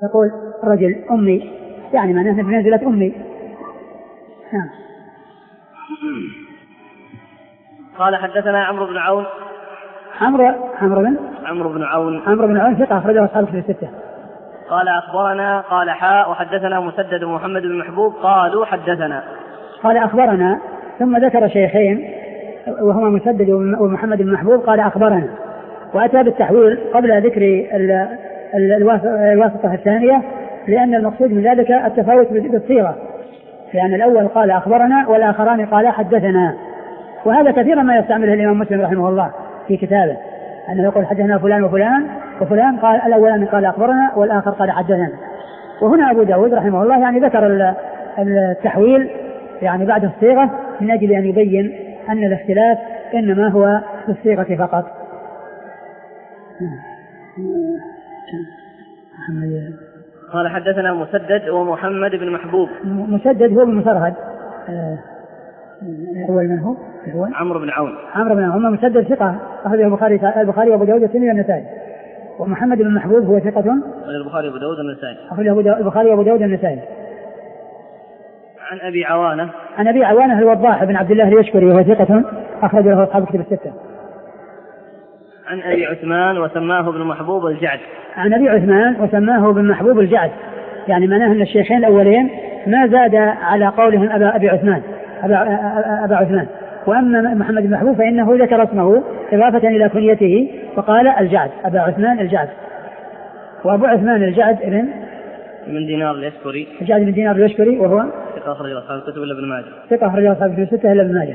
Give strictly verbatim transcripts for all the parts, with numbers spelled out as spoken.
يقول رجل أمي، يعني معناه بمنزلة أمي. نعم. قال حدثنا عمرو بن عون. عمرو عمرو بن عمرو بن عون عمرو بن عون ثقة أخرجه أصحاب الكتب الستة. قال أخبرنا قال حاء وحدثنا مسدد ومحمد بن محبوب قالوا حدثنا. قال أخبرنا ثم ذكر شيخين وهما مسدد ومحمد بن محبوب قال أخبرنا، وأتى بالتحويل قبل ذكر الواسطة الثانية لأن المقصود من ذلك التفاوت بالصيغة، لأن الأول قال أخبرنا والآخران قال حدثنا، وهذا كثيرا ما يستعمله الإمام مسلم رحمه الله في كتابه، أنه يقول حدثنا فلان وفلان وفلان قال الأولان قال أخبرنا والآخر قال حدثنا. وهنا أبو داود رحمه الله يعني ذكر التحويل يعني بعد الصيغة من أجل أن يبين أن الاختلاف إنما هو في الصيغة فقط. قال حدثنا مسدد ومحمد بن محبوب. مسدد هو المسرهد أول من هو عمرو بن عون. عمرو بن عون مسدد ثقة أخرجه البخاري البخاري وأبو داود والترمذي والنسائي. ومحمد بن محبوب هو ثقة البخاري وأبو داود والنسائي أخرجه البخاري وأبو داود والنسائي. عن أبي عوانة عن أبي عوانة الوضاح بن عبد الله اليشكري وهو ثقة أخرج له أصحاب الكتب الستة. عن أبي عثمان وسماه ابن محبوب الجعد. عن أبي عثمان وسماه ابن محبوب الجعد، يعني معناه أن الشيخين الأولين ما زاد على قولهم أبا أبي عثمان أبا, أبا عثمان، وأما محمد بن محبوب فإنه ذكر اسمه إضافة إلى كنيته فقال الجعد أبا عثمان الجعد. وأبو عثمان الجعد ابن من دينار اليشكري الجعد من دينار اليشكري وهو ثقة أخرج أصحاب الكتب إلا ابن ماجه. ثقة أخرج أصحاب الكتب الستة إلا ابن ماجه.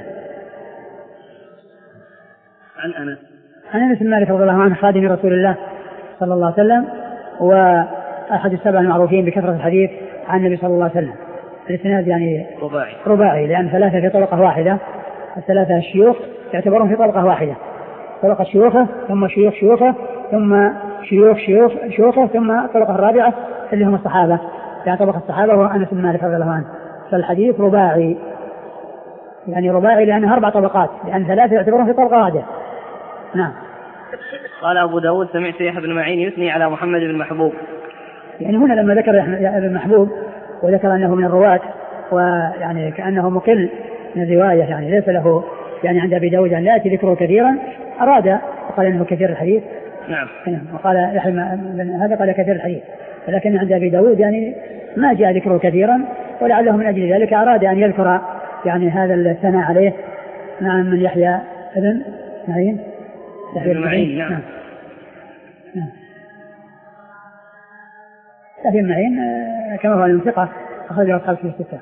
عن أنس عن أنس بن مالك رضي الله عنه خادم رسول الله صلى الله عليه وسلم وأحد السبع المعروفين بكثرة الحديث عن النبي صلى الله عليه وسلم. الاسناد يعني رباعي رباعي لأن ثلاثة في طبقة واحدة، الثلاثة الشيوخ يعتبرون في طبقة واحدة، طبقة شيوخه ثم شيوخ شيوخه ثم شيوخ شيوخ شيوخه ثم الطبقة الرابعة اللي هم الصحابة، يعني طبقة الصحابة هو أنس بن مالك رضي الله عنه. فالحديث رباعي، يعني رباعي لأنها أربع طبقات، لأن ثلاثة يعتبرون في طبقة واحدة. نعم. قال أبو داود سمعت يحيى بن معين يثني على محمد بن محبوب، يعني هنا لما ذكر ابن محبوب وذكر أنه من الرواة ويعني كأنه مقل من الرواية، يعني ليس له يعني عند أبي داود أن لا يأتي ذكره كثيرا، أراد وقال أنه كثير الحديث. نعم. وقال يحيى هذا قال كثير الحديث، ولكن عند أبي داود يعني ما جاء ذكره كثيرا، ولعله من أجل ذلك أراد أن يذكر يعني هذا الثناء عليه. نعم. من يحيى ابن معين يحيى بن معين. نعم. نعم. يحيى بن معين كما هو المنطقة أخرج أصحاب في الستة.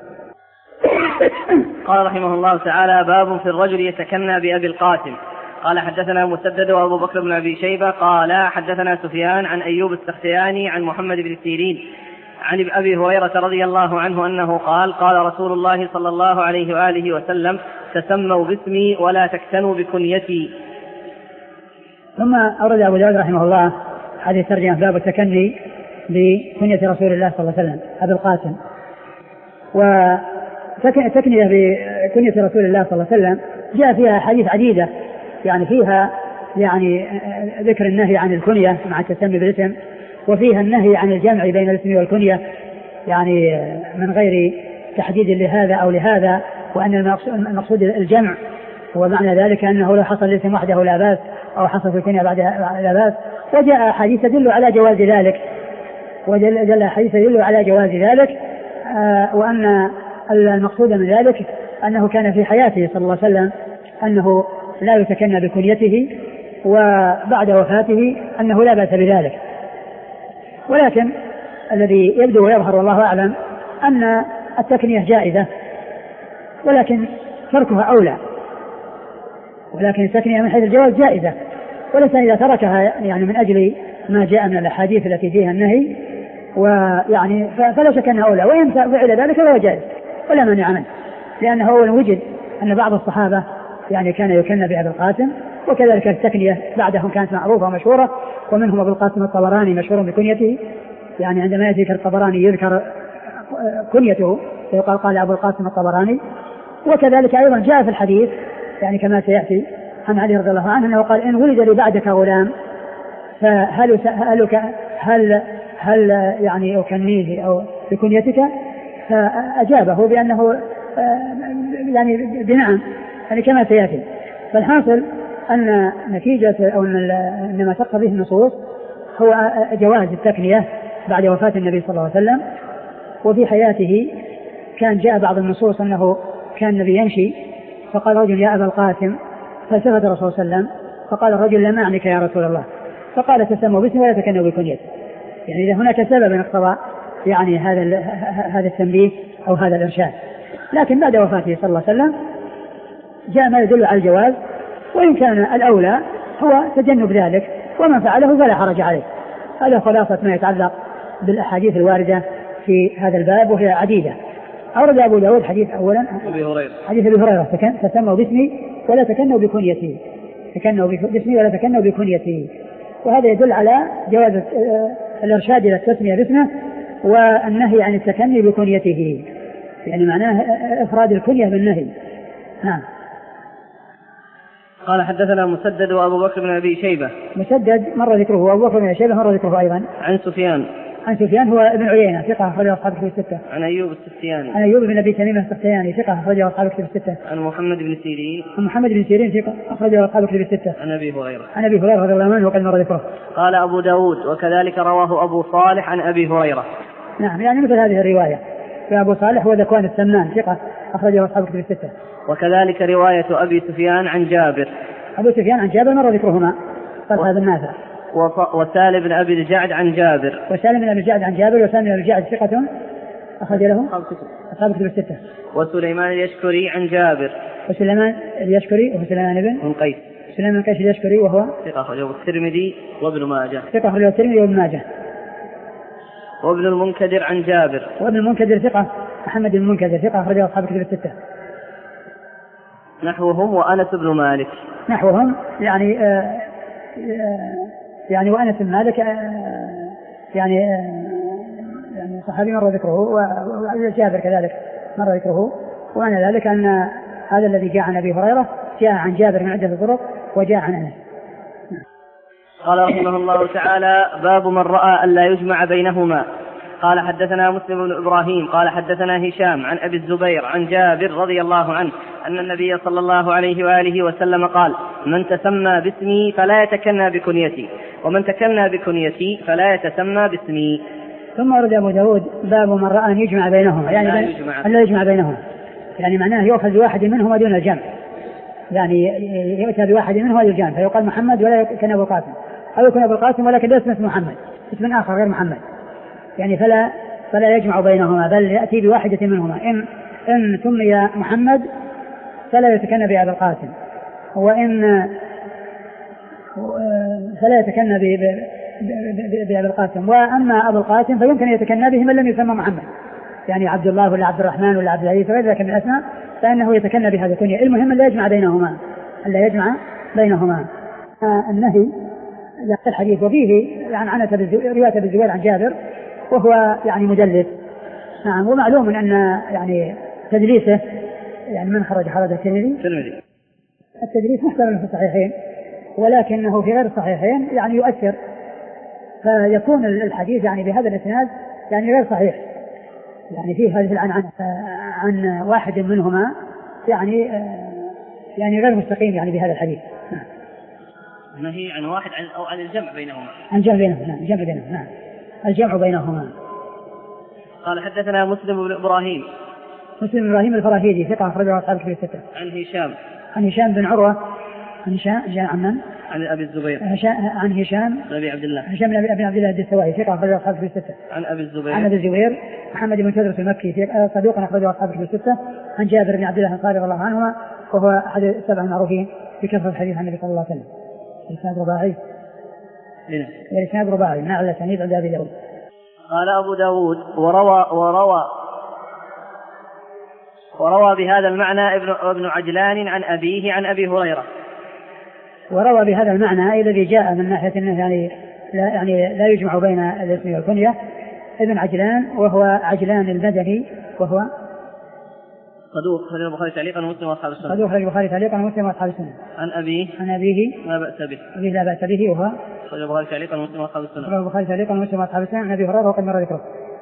قال رحمه الله تعالى: باب في الرجل يتكنى بأبي القاسم. قال حدثنا مسدد وأبو بكر بن أبي شيبة قال حدثنا سفيان عن أيوب السختياني عن محمد بن سيرين عن أبي هريرة رضي الله عنه أنه قال: قال رسول الله صلى الله عليه وآله وسلم: تسموا باسمي ولا تكتنوا بكنيتي. ثم أورد أبو داود رحمه الله هذه الترجمة: باب التكني بكنية رسول الله صلى الله عليه وسلم أبي القاسم. وتكنية بكنية رسول الله صلى الله عليه وسلم جاء فيها حديث عديدة، يعني فيها يعني ذكر النهي عن الكنية مع التسمي بالاسم، وفيها النهي عن الجمع بين الاسم والكنية يعني من غير تحديد لهذا أو لهذا، وأن المقصود الجمع، ومعنى ذلك أنه لو حصل الاسم وحده لا بأس أو حصل في الكنية بعدها لا بأس. وجاء حديث يدل على جواز ذلك، وجاء حديث يدل على جواز ذلك آه وأن المقصود من ذلك أنه كان في حياته صلى الله عليه وسلم أنه لا يتكنى بكنيته، وبعد وفاته أنه لا بأس بذلك. ولكن الذي يبدو ويظهر والله أعلم أن التكنية جائزة، ولكن تركها أولى، ولكن التكنية من حيث الجواز جائزة، وليس إذا تركها يعني من أجل ما جاء من الأحاديث التي فيها النهي، ويعني فلا شك أنها أولى، وإن فعل ذلك فهو جائز ولا مانع منه، لأنه أولا وجد أن بعض الصحابة يعني كان يكنى بأبي القاسم، وكذلك التكنية بعدهم كانت معروفة ومشهورة، ومنهم أبو القاسم الطبراني مشهور بكنيته، يعني عندما يذكر الطبراني يذكر كنيته فيقال قال أبو القاسم الطبراني. وكذلك أيضا جاء في الحديث يعني كما سيأتي عن علي رضي الله عنه أنه قال: إن ولد لي بعدك غلام فهل هل هل هل يعني أكنيه أو بكنيتك؟ فأجابه بأنه يعني بنعم، يعني كما سيأتي. فالحاصل أن نتيجة أو أن ما تقتضيه النصوص هو جواز التكنية بعد وفاة النبي صلى الله عليه وسلم. وفي حياته كان جاء بعض النصوص أنه كان النبي يمشي فقال رجل يا أبا القاسم، فالتفت الرسول صلى الله عليه وسلم فقال الرجل لا معنك يا رسول الله، فقال تسموا باسمي ولا تكنوا بكنيتي. يعني إذا هناك سبب اقتضى يعني هذا هذا التنبيه أو هذا الإرشاد. لكن بعد وفاته صلى الله عليه وسلم جاء ما يدل على الجواز، وإن كان الأولى هو تجنب ذلك، ومن فعله فلا حرج عليه. هذا خلاصة ما يتعلق بالأحاديث الواردة في هذا الباب، وهي عديدة. أورد أبو داود حديث أولا حديث أبي هريرة تسموا باسمي ولا تكنوا بكنيتي، تكنوا باسمي ولا تكنوا بكنيتي. وهذا يدل على جواز الإرشاد إلى التسمية باسمه والنهي عن التكني بكنيته، يعني معناه إفراد الكنية بالنهي. نعم. قال حدثنا مسدد وأبو بكر بن أبي شيبة. مسدد مر ذكره، وأبو بكر بن أبي شيبة مر ذكره أيضا. عن سفيان عن سفيان هو ابن عيينة ثقة أخرجه أصحاب الكتب الستة. عن أيوب السختياني عن أيوب بن أبي تميم السختياني ثقة أخرجه أصحاب الكتب الستة. عن محمد بن سيرين عن محمد بن سيرين ثقة أخرجه أصحاب الكتب الستة. عن أبي هريرة عن أبي هريرة رضي الله عنه وقد مر ذكره. قال أبو داود وكذلك رواه أبو صالح عن أبي هريرة. نعم، يعني مثل هذه الرواية. فأبو صالح هو ذكوان السمان ثقة أخرجه أصحاب الكتب الستة. وكذلك رواية أبي سفيان عن جابر. أبو سفيان عن جابر مر ذكرهما قال هذا النافع. وسالم بن أبي الجعد عن جابر. وسالم بن أبي الجعد عن جابر. وسالم بن أبي الجعد ثقة أخرج له أصحاب الكتب الستة. وسليمان اليشكري عن جابر. وسليمان اليشكري وهو سليمان بن قيس. سليمان بن قيس اليشكري وهو ثقة أخرجه الترمذي وابن ماجه. ثقة أخرجه الترمذي وابن ماجه. وابن المنكدر عن جابر. وابن المنكدر ثقة محمد بن المنكدر ثقة أخرجه أصحاب الكتب الستة. نحوهم وأنس بن مالك. نحوهم يعني آه آه يعني وأنس بن مالك آه يعني آه يعني صحابي مر ذكره، وجابر كذلك مر ذكره. ومعنى ذلك أن هذا الذي جاء عن أبي هريرة جاء عن جابر من عدة طرق وجاء عن أنس. قال رحمه الله تعالى: باب من رأى أن لا يجمع بينهما. قال حدثنا مسلم بن إبراهيم قال حدثنا هشام عن أبي الزبير عن جابر رضي الله عنه أن النبي صلى الله عليه وآله وسلم قال: من تسمى باسمي فلا يتكنى بكنيتي، ومن تكنى بكنيتي فلا يتسمى باسمي. ثم ورد أبو داود باب من رأى أن يجمع بينهما، يعني لا يجمع, لا يجمع بينهما، يعني معناه يؤخذ بواحد منهما دون الجمع، يعني يؤتى بواحد منهما دون الجمع، فيقال محمد ولا يكن أبو القاسم، أو يكون أبو القاسم ولكن لا اسم محمد، اسم آخر غير محمد، يعني فلا فلا يجمع بينهما، بل يأتي بواحدة منهما. إن إن سمي محمد فلا يتكنى بأبي القاسم، وإن فلا يتكنى بأبي القاسم. وأما أبو القاسم فيمكن يتكنى به من لم يسمى محمد، يعني عبد الله ولا عبد الرحمن ولا عبد العزيز وغير ذلك من الأسماء، فإنه يتكنى بهذا الكنية. المهم لا يجمع بينهما، لا يجمع بينهما. النهي الحديث وفيه يعني عن رواية أبي الزبير عن جابر وهو يعني مدلس. نعم. ومعلوم أن يعني تدليسه يعني من خرج خرج الترمذي. التدليس محتمل في الصحيحين، ولكنه في غير الصحيحين يعني يؤثر، فيكون الحديث يعني بهذا الإسناد يعني غير صحيح، يعني فيه هذه العنعنة عن واحد منهما يعني يعني غير مستقيم يعني بهذا الحديث. نهي عن واحد عن أو عن الجمع بينهما. عن الجمع بينهما. نعم. الجمع بينهما. نعم. الجمع بينهما. قال حدثنا مسلم بن إبراهيم. مسلم بن إبراهيم الفراهيدي ثقة أخرجه أصحاب الكتب الستة. عن هشام. عن هشام بن عروة. عن هشام عن من؟ عن أبي الزبير. عن هشام. أبي عبد الله. هشام بن أبي عبد الله الدستوائي ثقة أخرجه أصحاب الكتب الستة. عن أبي الزبير. عن أبي الزبير محمد بن تدرس المكي صدوق أخرجه أصحاب الكتب الستة. عن جابر بن عبد الله الأنصاري رضي الله عنهما وهو أحد السبع المعروفين بكثرة الحديث عن النبي صلى الله عليه وسلم. الإسناد رباعي. هنا. الإسناد رباعي مع الأسانيد عند أبي داود. قال أبو داود وروى وروى وروى بهذا المعنى ابن ابن عجلان عن أبيه عن أبي هريرة. وروى بهذا المعنى الذي جاء من ناحية أنه يعني لا يعني لا يجمع بين الاسم والكنية ابن عجلان، وهو عجلان المدني، وهو صدوق أخرجه البخاري تعليقا ومسلم وأصحاب السنة. صدوق أخرجه البخاري تعليقا ومسلم وأصحاب السنة. عن أبيه عن أبيه لا بأس به. أبيه لا بأس به وهو أخرجه البخاري تعليقا ومسلم وأصحاب السنة. أخرجه البخاري تعليقا ومسلم وأصحاب السنة. عن أبي هريرة وقد مر ذكره.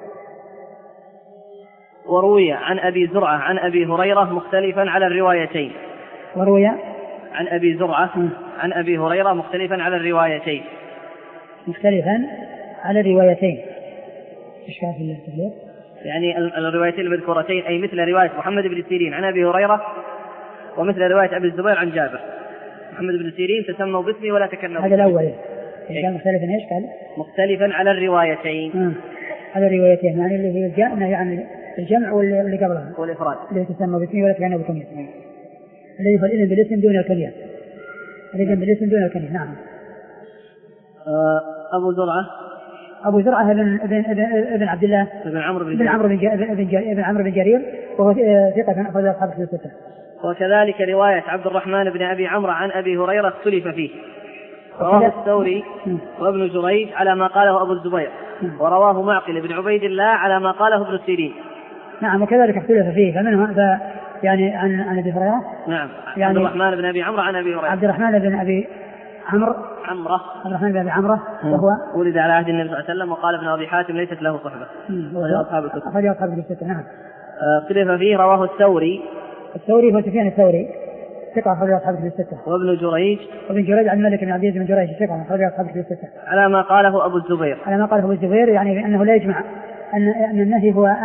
وروي عن أبي زرعة عن أبي هريرة مختلفا على الروايتين. وروي عن أبي زرعة عن أبي هريرة مختلفا على الروايتين. مختلفا على الروايتين. إيش كان في الاختلاف؟ يعني الروايتين المذكورتين أي مثل رواية محمد بن سيرين عن أبي هريرة ومثل رواية أبي الزبير عن جابر. محمد بن سيرين تسموا باسمه ولا تكنوا. هذا الأول كان مختلفا إيش قال؟ مختلفا على الروايتين. آه. على الروايتين يعني اللي هي الجمع يعني الجمع واللي قبلها والإفراد اللي تسمى باسمه ولا تكنوا بكنية. الذي هو الإذن بالاسم دون الكنية. الإذن بالاسم دون الكنية. نعم. آه أبو زرعة أبو زرعة ابن ابن ابن عبد الله ابن عمرو بن ابن عمرو بن ابن عمرو بن جرير وهو ثقة أخرج أصحاب الكتب الستة. وكذلك رواية عبد الرحمن بن أبي عمرو عن أبي هريرة اختلف فيه. رواه الثوري وابن جريج على ما قاله أبو الزبير ورواه معقل بن عبيد الله على ما قاله ابن سيرين. نعم وكذلك اختلف فيه فمنه ف يعني عن عن أبي هريرة. نعم يعني عبد الرحمن بن أبي عمرو عن أبي هريرة. عبد الرحمن بن أبي عمرو عمره عبد الرحمن بن أبي عمرو وهو ولد على عهد النبي صلى الله عليه وسلم وقال ابن أبي حاتم ليست له صحبة. أخرج أصحاب الكتب. أخرج أصحاب الكتب الستة. نعم. اختلف فيه رواه الثوري. الثوري هو سفيان الثوري ثقة أخرج أصحاب الكتب الستة. وابن جريج وابن جريج عن الملك بن عبد العزيز بن جريج ثقة أخرج أصحاب الكتب الستة. على ما قاله أبو الزبير. على ما قاله أبو الزبير يعني بأنه لا يجمع أن أن النهي هو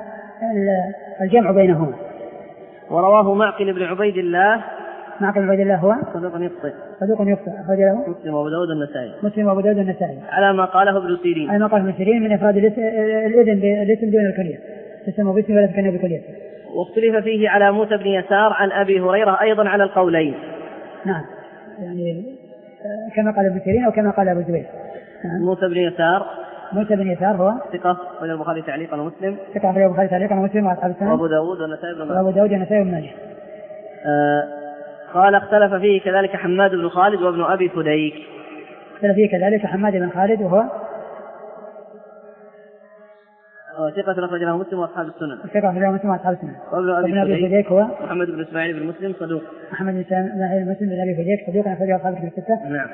الجمع بينهما. ورواه معقل بن عبيد الله. معقل بن عبيد الله هو صدوق يخطئ. صدوق يخطئ أخرج له مسلم وأبو داود والنسائي. مسلم وأبو داود والنسائي. على ما قاله ابن سيرين. على ما قاله ابن سيرين من إفراد الإذن بالاسم دون الكنية تسمى باسم ولا تكنى بكنية. واختلف فيه على موسى بن يسار عن أبي هريرة أيضا على القولين. نعم يعني كما قال ابن سيرين أو كما قال أبو الزبير. نعم. موسى بن يسار موسى بن يسار هو ثقة أخرج البخاري تعليقا ومسلم. ثقة أخرج البخاري تعليقا ومسلم وأصحاب السنة. وأبو داود والنسائي بن ماجه. وأبو داود والنسائي بن ماجه. آه قال اختلف فيه كذلك حماد بن خالد وابن أبي فديك. اختلف فيه كذلك حماد بن خالد وهو ثقة أخرج له مسلم وأصحاب السنة. ثقة أخرج له مسلم وأصحاب السنة. وابن أبي فديك هو محمد بن إسماعيل بن مسلم صدوق. محمد بن إسماعيل مسلم بن أبي فديك صدوق أخرج له أصحاب الستة. نعم.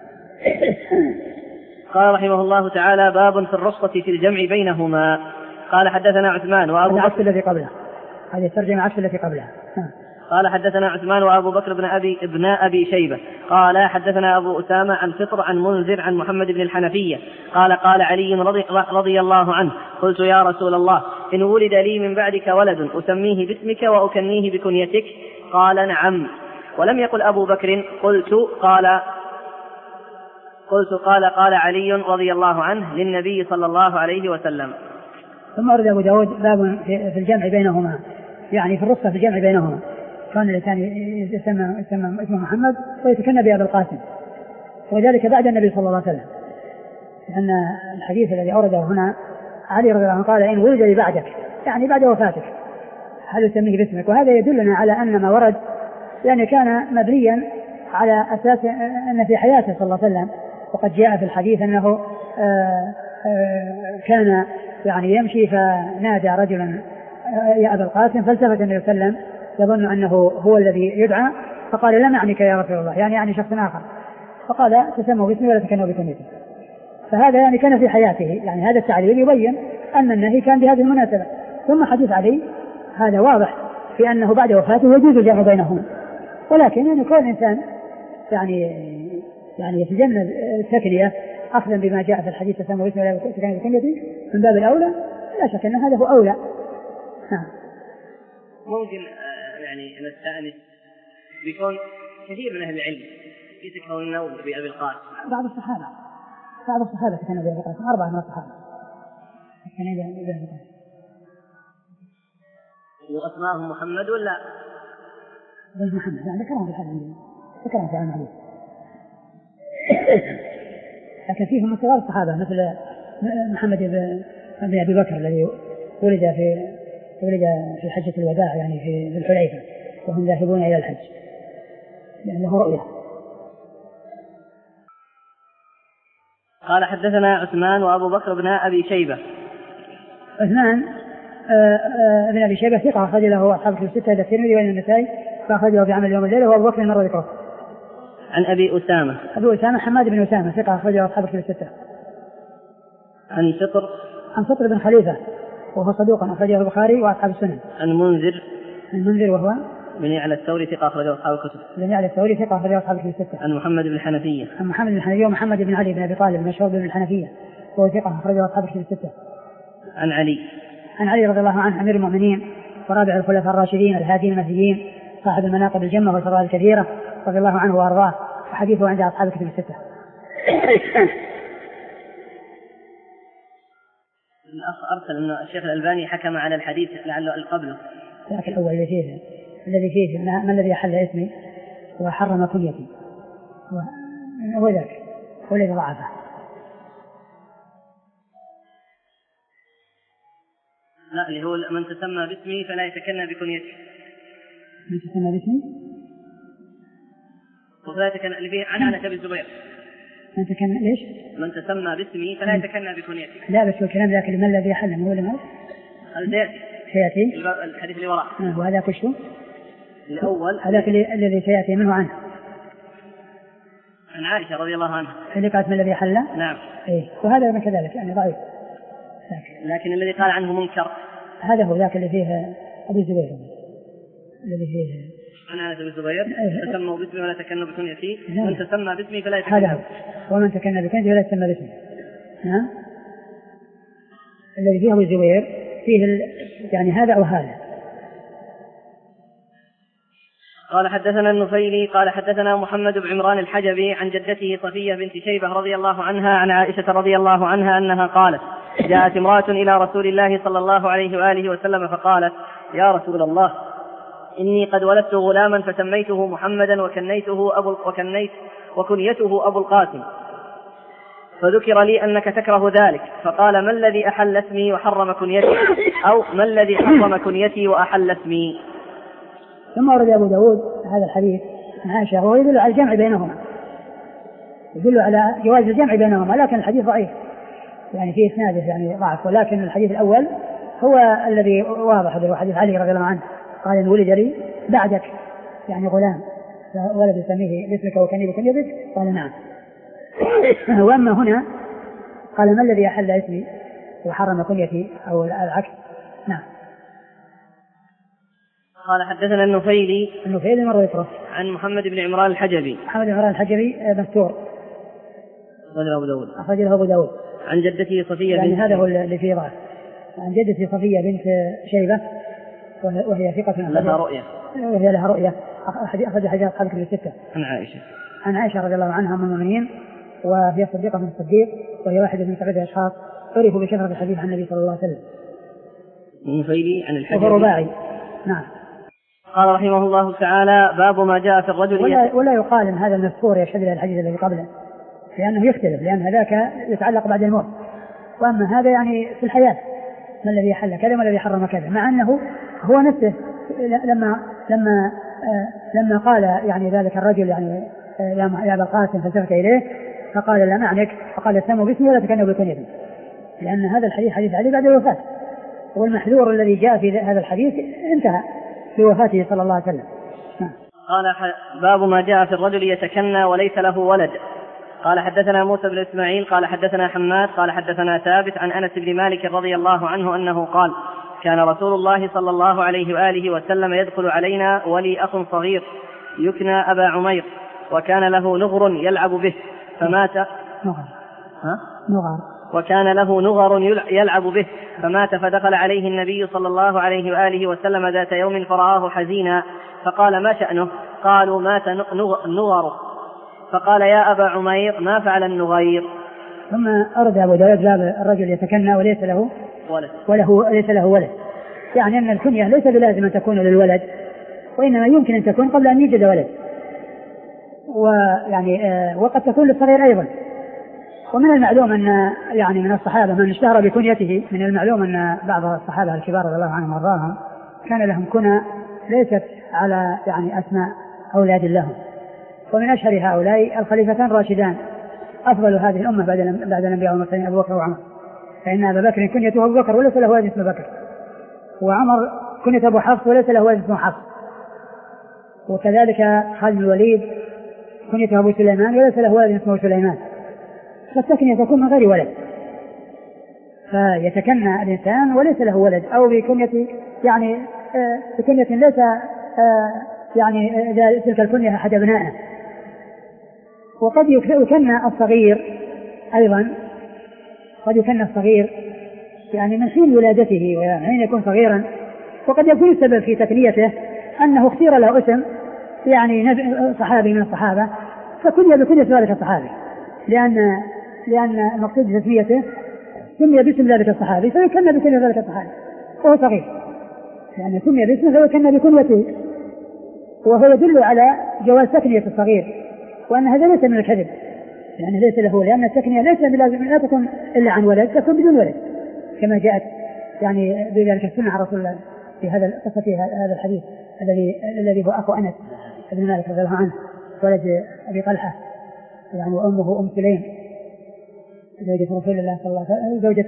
قال رحمه الله تعالى باب في الرخصة في الجمع بينهما. قال حدثنا عثمان وأبو بكر الذي قبله هذه الترجمة عكس التي قبلها. قال حدثنا عثمان وأبو بكر بن أبي ابن أبي شيبة قال حدثنا أبو أسامة عن فطر عن منذر عن محمد بن الحنفية قال قال علي رضي, رضي الله عنه قلت يا رسول الله إن ولد لي من بعدك ولد أسميه باسمك وأكنيه بكنيتك قال نعم. ولم يقل أبو بكر قلت قال قلت قال قال علي رضي الله عنه للنبي صلى الله عليه وسلم. ثم أرد أبو داود باب في الجمع بينهما يعني في الرخصة في الجمع بينهما. كان الإنسان يسمى اسمه محمد ويتكنى بأبي القاسم وذلك بعد النبي صلى الله عليه وسلم لأن الحديث الذي أورده هنا علي رضي الله عنه قال إن ولد لي بعدك يعني بعد وفاتك هل يسميه باسمك. وهذا يدلنا على أن ما ورد يعني كان مبنيا على أساس أن في حياته صلى الله عليه وسلم. وقد جاء في الحديث أنه آآ آآ كان يعني يمشي فنادى رجلا يا أبا القاسم فالتفت النبي صلى الله عليه وسلم يظن أنه هو الذي يدعى فقال لم يعنيك يا رسول الله يعني يعني شخص آخر فقال تسموا باسمي ولا تكنوا بكنيتي. فهذا يعني كان في حياته يعني هذا التعليل يبين أن النهي كان بهذه المناسبة. ثم حديث علي هذا واضح في أنه بعد وفاته يجوز الجمع بينهم ولكن يعني كل إنسان يعني يعني يتجنب التكنية أخذا بما جاء في الحديث تسموا باسمي ولا تكنوا بكنيتي من باب الأولى لا شك أن هذا هو أولى. نعم. ممكن يعني نستأنس بكون كثير من أهل العلم يتكونون بأبي القاسم. بعض الصحابة بعض الصحابة كانوا بأبي القاسم أربعة من الصحابة كانوا بأبي القاسم. وأسماءهم محمد ولا بن محمد يعني ذكرهم في الحديث ذكرهم في الحديث لكن فيهم من صغار الصحابة مثل محمد بن أبي بكر الذي ولد في ولد في حجة الوداع يعني في الحليفة وهم ذاهبون إلى الحج لأنه رؤية. قال حدثنا عثمان وأبو بكر بن أبي شيبة. عثمان ابن أبي شيبة ثقة أخرج له أصحاب الكتب الستة إلا الترمذي والنسائي فأخرج له في عمل يوم الليلة وأبو بكر مرة ذكره. عن أبي أسامة أبو أسامة حماد بن أسامة ثقة أخرج له أصحاب الكتب الستة. عن فطر عن فطر بن خليفة وهو صدوق أخرجه البخاري وأصحاب السنن. عن منذر عن منذر وهو بن يعلى الثوري ثقة أخرجه أصحاب الكتب. بن يعلى الثوري ثقة أخرجه أصحاب الكتب الستة. عن محمد بن الحنفية عن محمد بن الحنفية ومحمد بن علي بن أبي طالب مشهور بن الحنفية وهو ثقة أخرجه أصحاب الكتب الستة. عن علي عن علي رضي الله عنه أمير المؤمنين ورابع الخلفاء الراشدين الهادين المهديين صاحب المناقب الجمة والفضائل الكثيرة رضي الله عنه وأرضاه وحديثه عند أصحاب الكتب الستة. الأخ أرسل أن الشيخ الألباني حكم على الحديث لعله القبل لكن الأول الذي فيه الذي فيه ما الذي أحل اسمي وحرم كنيتي هو ذاك هو الذي ضعفه. لا اللي هو من تسمى باسمي فلا يتكنى بكنيته. من تسمى باسمي وفلا يتكنى اللي فيه عن عنة أبي الزبير. من تكنى ليش؟ من تسمى باسمي فلا يتكنى بكنيته. لا بس الكلام ذاك ما الذي أحل هو لما سيأتي سيأتي الحديث اللي وراء. آه وهذا كشته الأول هذاك الذي سيأتي منه عنه عن عائشة رضي الله عنها اللي قالت ما الذي أحل. نعم. إيه وهذا من كذلك يعني ضعيف. لكن, لكن الذي قال عنه منكر هذا هو ذاك اللي فيه أبو الزبير الذي فيه عن عنة أبي الزبير تسموا باسمي ولا تكنوا بكنيتي. نعم. من تسمى باسمي فلا يتكنى. هذا هو ومن تكنى بكنيتي ولا يتسمى باسمي. نعم. الذي فيه أبو الزبير فيه ال... يعني هذا أو هذا. قال حدثنا النفيلي قال حدثنا محمد بن عمران الحجبي عن جدته صفية بنت شيبة رضي الله عنها عن عائشة رضي الله عنها أنها قالت جاءت امرأة إلى رسول الله صلى الله عليه وآله وسلم فقالت يا رسول الله إني قد ولدت غلاما فسميته محمدا وكنيته أبو وكنيت وكنيته أبو القاسم فذكر لي أنك تكره ذلك فقال ما الذي أحل اسمي وحرم كنيتي أو ما الذي حرم كنيتي وأحل اسمي. ثم ورد أبو داود هذا الحديث عن عائشة وهو يدل على الجمع بينهما يدل على جواز الجمع بينهما لكن الحديث ضعيف يعني فيه إسناده يعني ضعف ولكن الحديث الأول هو الذي واضح هو حديث علي رضي الله عنه قال إن ولد لي بعدك يعني غلام ولد يسميه باسمك وكني بكنيتك قال نعم. وأما هنا قال ما الذي أحل اسمي وحرم كنيتي أو العكس. نعم. قال حدثنا النفيلي النفيلي مرة ذكره عن محمد بن عمران الحجبي محمد بن عمران الحجبي مستور أخرجه أبو داود أخرجه أبو داود عن جدته صفية يعني بنت هذا هو اللي فيه ضعف عن جدته صفية بنت شيبة وهي ثقة لها رؤية وهي لها رؤية أخرج حديث أصحاب الكتب الستة. عن عائشة عن عائشة رضي الله عنها أم المؤمنين وهي صديقة من الصديق وهي واحدة من سبعة أشخاص عرفوا بكثرة الحديث عن النبي صلى الله عليه وسلم. النفيلي عن الحجبي وهو رباعي. نعم. قال رحمه الله تعالى باب ما جاء في الرجل ولا, ولا يقال ان هذا المذكور يشهد الى الحديث الذي قبله لانه يختلف لان هذاك يتعلق بعد الموت واما هذا يعني في الحياه ما الذي حل كذا ما الذي حرم كذا مع انه هو نفسه لما لما آه لما قال يعني ذلك الرجل يعني آه يا ابا القاسم فالتفت اليه فقال لا معنك فقال سموا باسمي ولا تكنوا بكنيتي لان هذا الحديث حديث علي بعد الوفاه والمحذور الذي جاء في هذا الحديث انتهى في وفاته صلى الله عليه وسلم. قال باب ما جاء في الرجل يتكنى وليس له ولد. قال حدثنا موسى بن إسماعيل قال حدثنا حماد قال حدثنا ثابت عن أنس بن مالك رضي الله عنه أنه قال كان رسول الله صلى الله عليه وآله وسلم يدخل علينا ولي أخ صغير يكنى أبا عمير وكان له نغر يلعب به فمات نغر ها؟ نغر وكان له نغر يلعب به فمات فدخل عليه النبي صلى الله عليه وآله وسلم ذات يوم فرآه حزينا فقال ما شأنه قالوا مات نغر فقال يا أبا عمير ما فعل النغير. ثم أرد أبو داود باب الرجل يتكنى وليس له ولد وله ليس له ولد يعني أن الكنية ليس بلازم أن تكون للولد وإنما يمكن أن تكون قبل أن يوجد ولد ويعني آه وقد تكون للصغير أيضا. ومن المعلوم أن يعني من الصحابة من اشتهر بكنيته من المعلوم أن بعض الصحابة الكبار رضي الله عنهم وارضاهم كان لهم كنى ليست على يعني أسماء أولاد لهم ومن أشهر هؤلاء الخليفتان الراشدان أفضل هذه الأمة بعد بعد الأنبياء والمرسلين أبو بكر وعمر فإن أبا بكر كنيته أبو بكر وليس له ولد اسمه بكر وعمر كنية أبو حفص وليس له ولد اسمه حفص، وكذلك خالد بن الوليد كنية أبو سليمان وليس له ولد اسمه سليمان، فالتكنية تكون من غير ولد، فيتكنى الإنسان وليس له ولد أو بكنية يعني آه بكنية ليس آه يعني إذا تلك الكنية أحد أبنائه. وقد يكنى الصغير أيضا، قد يكنى الصغير يعني من حين ولادته وحين يكون صغيرا، وقد يكون السبب في تكنيته أنه اختير له اسم يعني صحابي من الصحابة فكني بكنية ذلك الصحابي، لأن لأن المقصود بتسميته سمي باسم ذلك الصحابي فيكنى بكنية ذلك الصحابي وهو صغير، يعني سمي باسمه فيكنى بكنيته، وهو يدل على جواز تكنية الصغير وأن هذا ليس من الكذب، يعني ليس له، لأن التكنية ليس لازم لا تكون إلا عن ولد، تكون بدون ولد كما جاءت يعني بذلك السنة عن رسول الله في هذا القصة في هذا الحديث الذي الذي هو أخو أنس بن مالك رضي الله عنه ولد أبي طلحة يعني وأمه أم سليم زوجة رسول الله صلى الله عليه وسلم، زوجة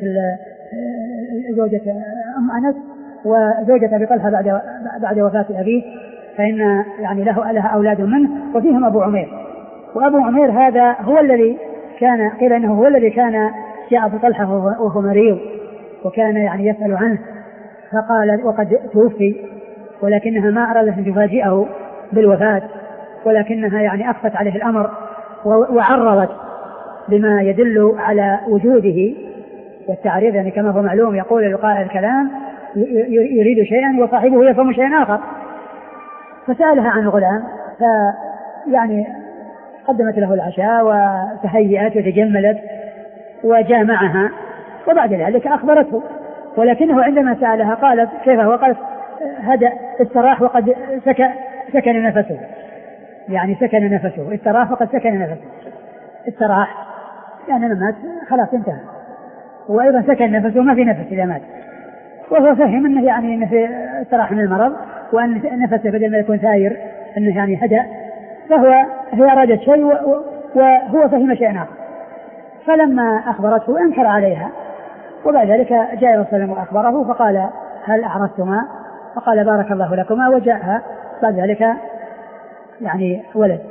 زوجة أم أنس وزوجة أبي طلحة بعد بعد وفاة أبيه، فإن يعني له لها أولاد منه وفيهم أبو عمير، وأبو عمير هذا هو الذي كان قيل إنه هو الذي كان جاء أبو طلحة وهو مريض وكان يعني يسأل عنه فقال وقد توفي، ولكنها ما أرادت أن تفاجئه بالوفاة، ولكنها يعني أخفت عليه الأمر وعرضت بما يدل على وجوده والتعريض، يعني كما هو معلوم يقول القائل الكلام يريد شيئا وصاحبه يفهم شيئا آخر، فسألها عن الغلام فيعني قدمت له العشاء وتهيأت وتجملت وجاء معها، وبعد ذلك أخبرته، ولكنه عندما سألها قالت كيف هو؟ قالت هذا استراح وقد سكن, سكن نفسه، يعني سكن نفسه، استراح وقد سكن نفسه، استراح يعني لما مات خلاص انتهى، وأيضا سكن نفسه ما في نفس إذا مات، وهو فهم أنه يعني أنه في استراح من المرض وأن نفسه بدل ما يكون ثاير أنه يعني هدأ، فهو هي أرادت شيء وهو فهم شيئا آخر، فلما أخبرته أنكر عليها، وبعد ذلك جاء رسول وأخبره فقال هل أعرضتما؟ فقال بارك الله لكما، وجاءها بعد ذلك يعني ولد،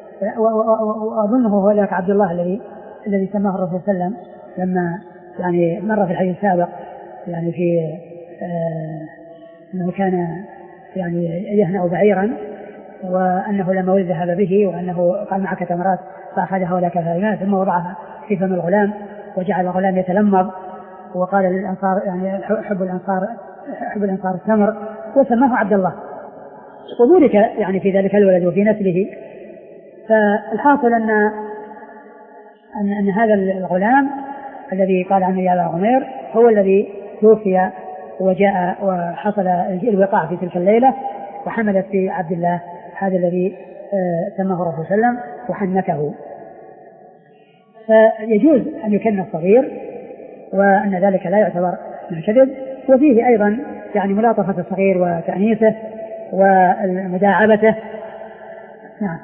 وأظنه هو ذاك عبد الله الذي الذي سماه الرسول صلى الله عليه وسلم لما يعني مر في الحديث السابق يعني في آه أنه كان يعني يهنأ بعيرا وأنه لما ولد ذهب به وأنه قال معك تمرات فأخذها ولا كفايات ثم وضعها في فم الغلام وجعل الغلام يتلمض، وقال للأنصار يعني حب الأنصار حب الأنصار التمر، وسماه عبد الله، وذلك يعني في ذلك الولد وفي نسله. فالحاصل أن أن, أن هذا الغلام الذي قال عنه يا أبا عمير هو الذي توفي وجاء وحصل الوقاع في تلك الليلة وحملت في عبد الله هذا الذي سماه الرسول صلى الله عليه وسلم وحنكه. فيجوز أن يكن الصغير وأن ذلك لا يعتبر من كذب، وفيه أيضا يعني ملاطفة الصغير وتأنيسه ومداعبته. نعم.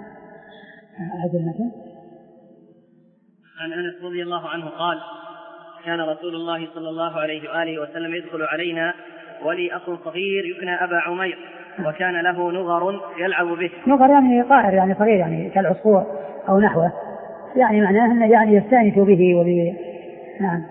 عن أنس رضي الله عنه قال كان رسول الله صلى الله عليه وآله وسلم يدخل علينا ولي أخ صغير يكنى أبا عمير وكان له نغر يلعب به. نغر يعني طائر يعني صغير يعني كالعصفور أو نحوه، يعني معناه أنه يعني يستأنس به وبه. نعم.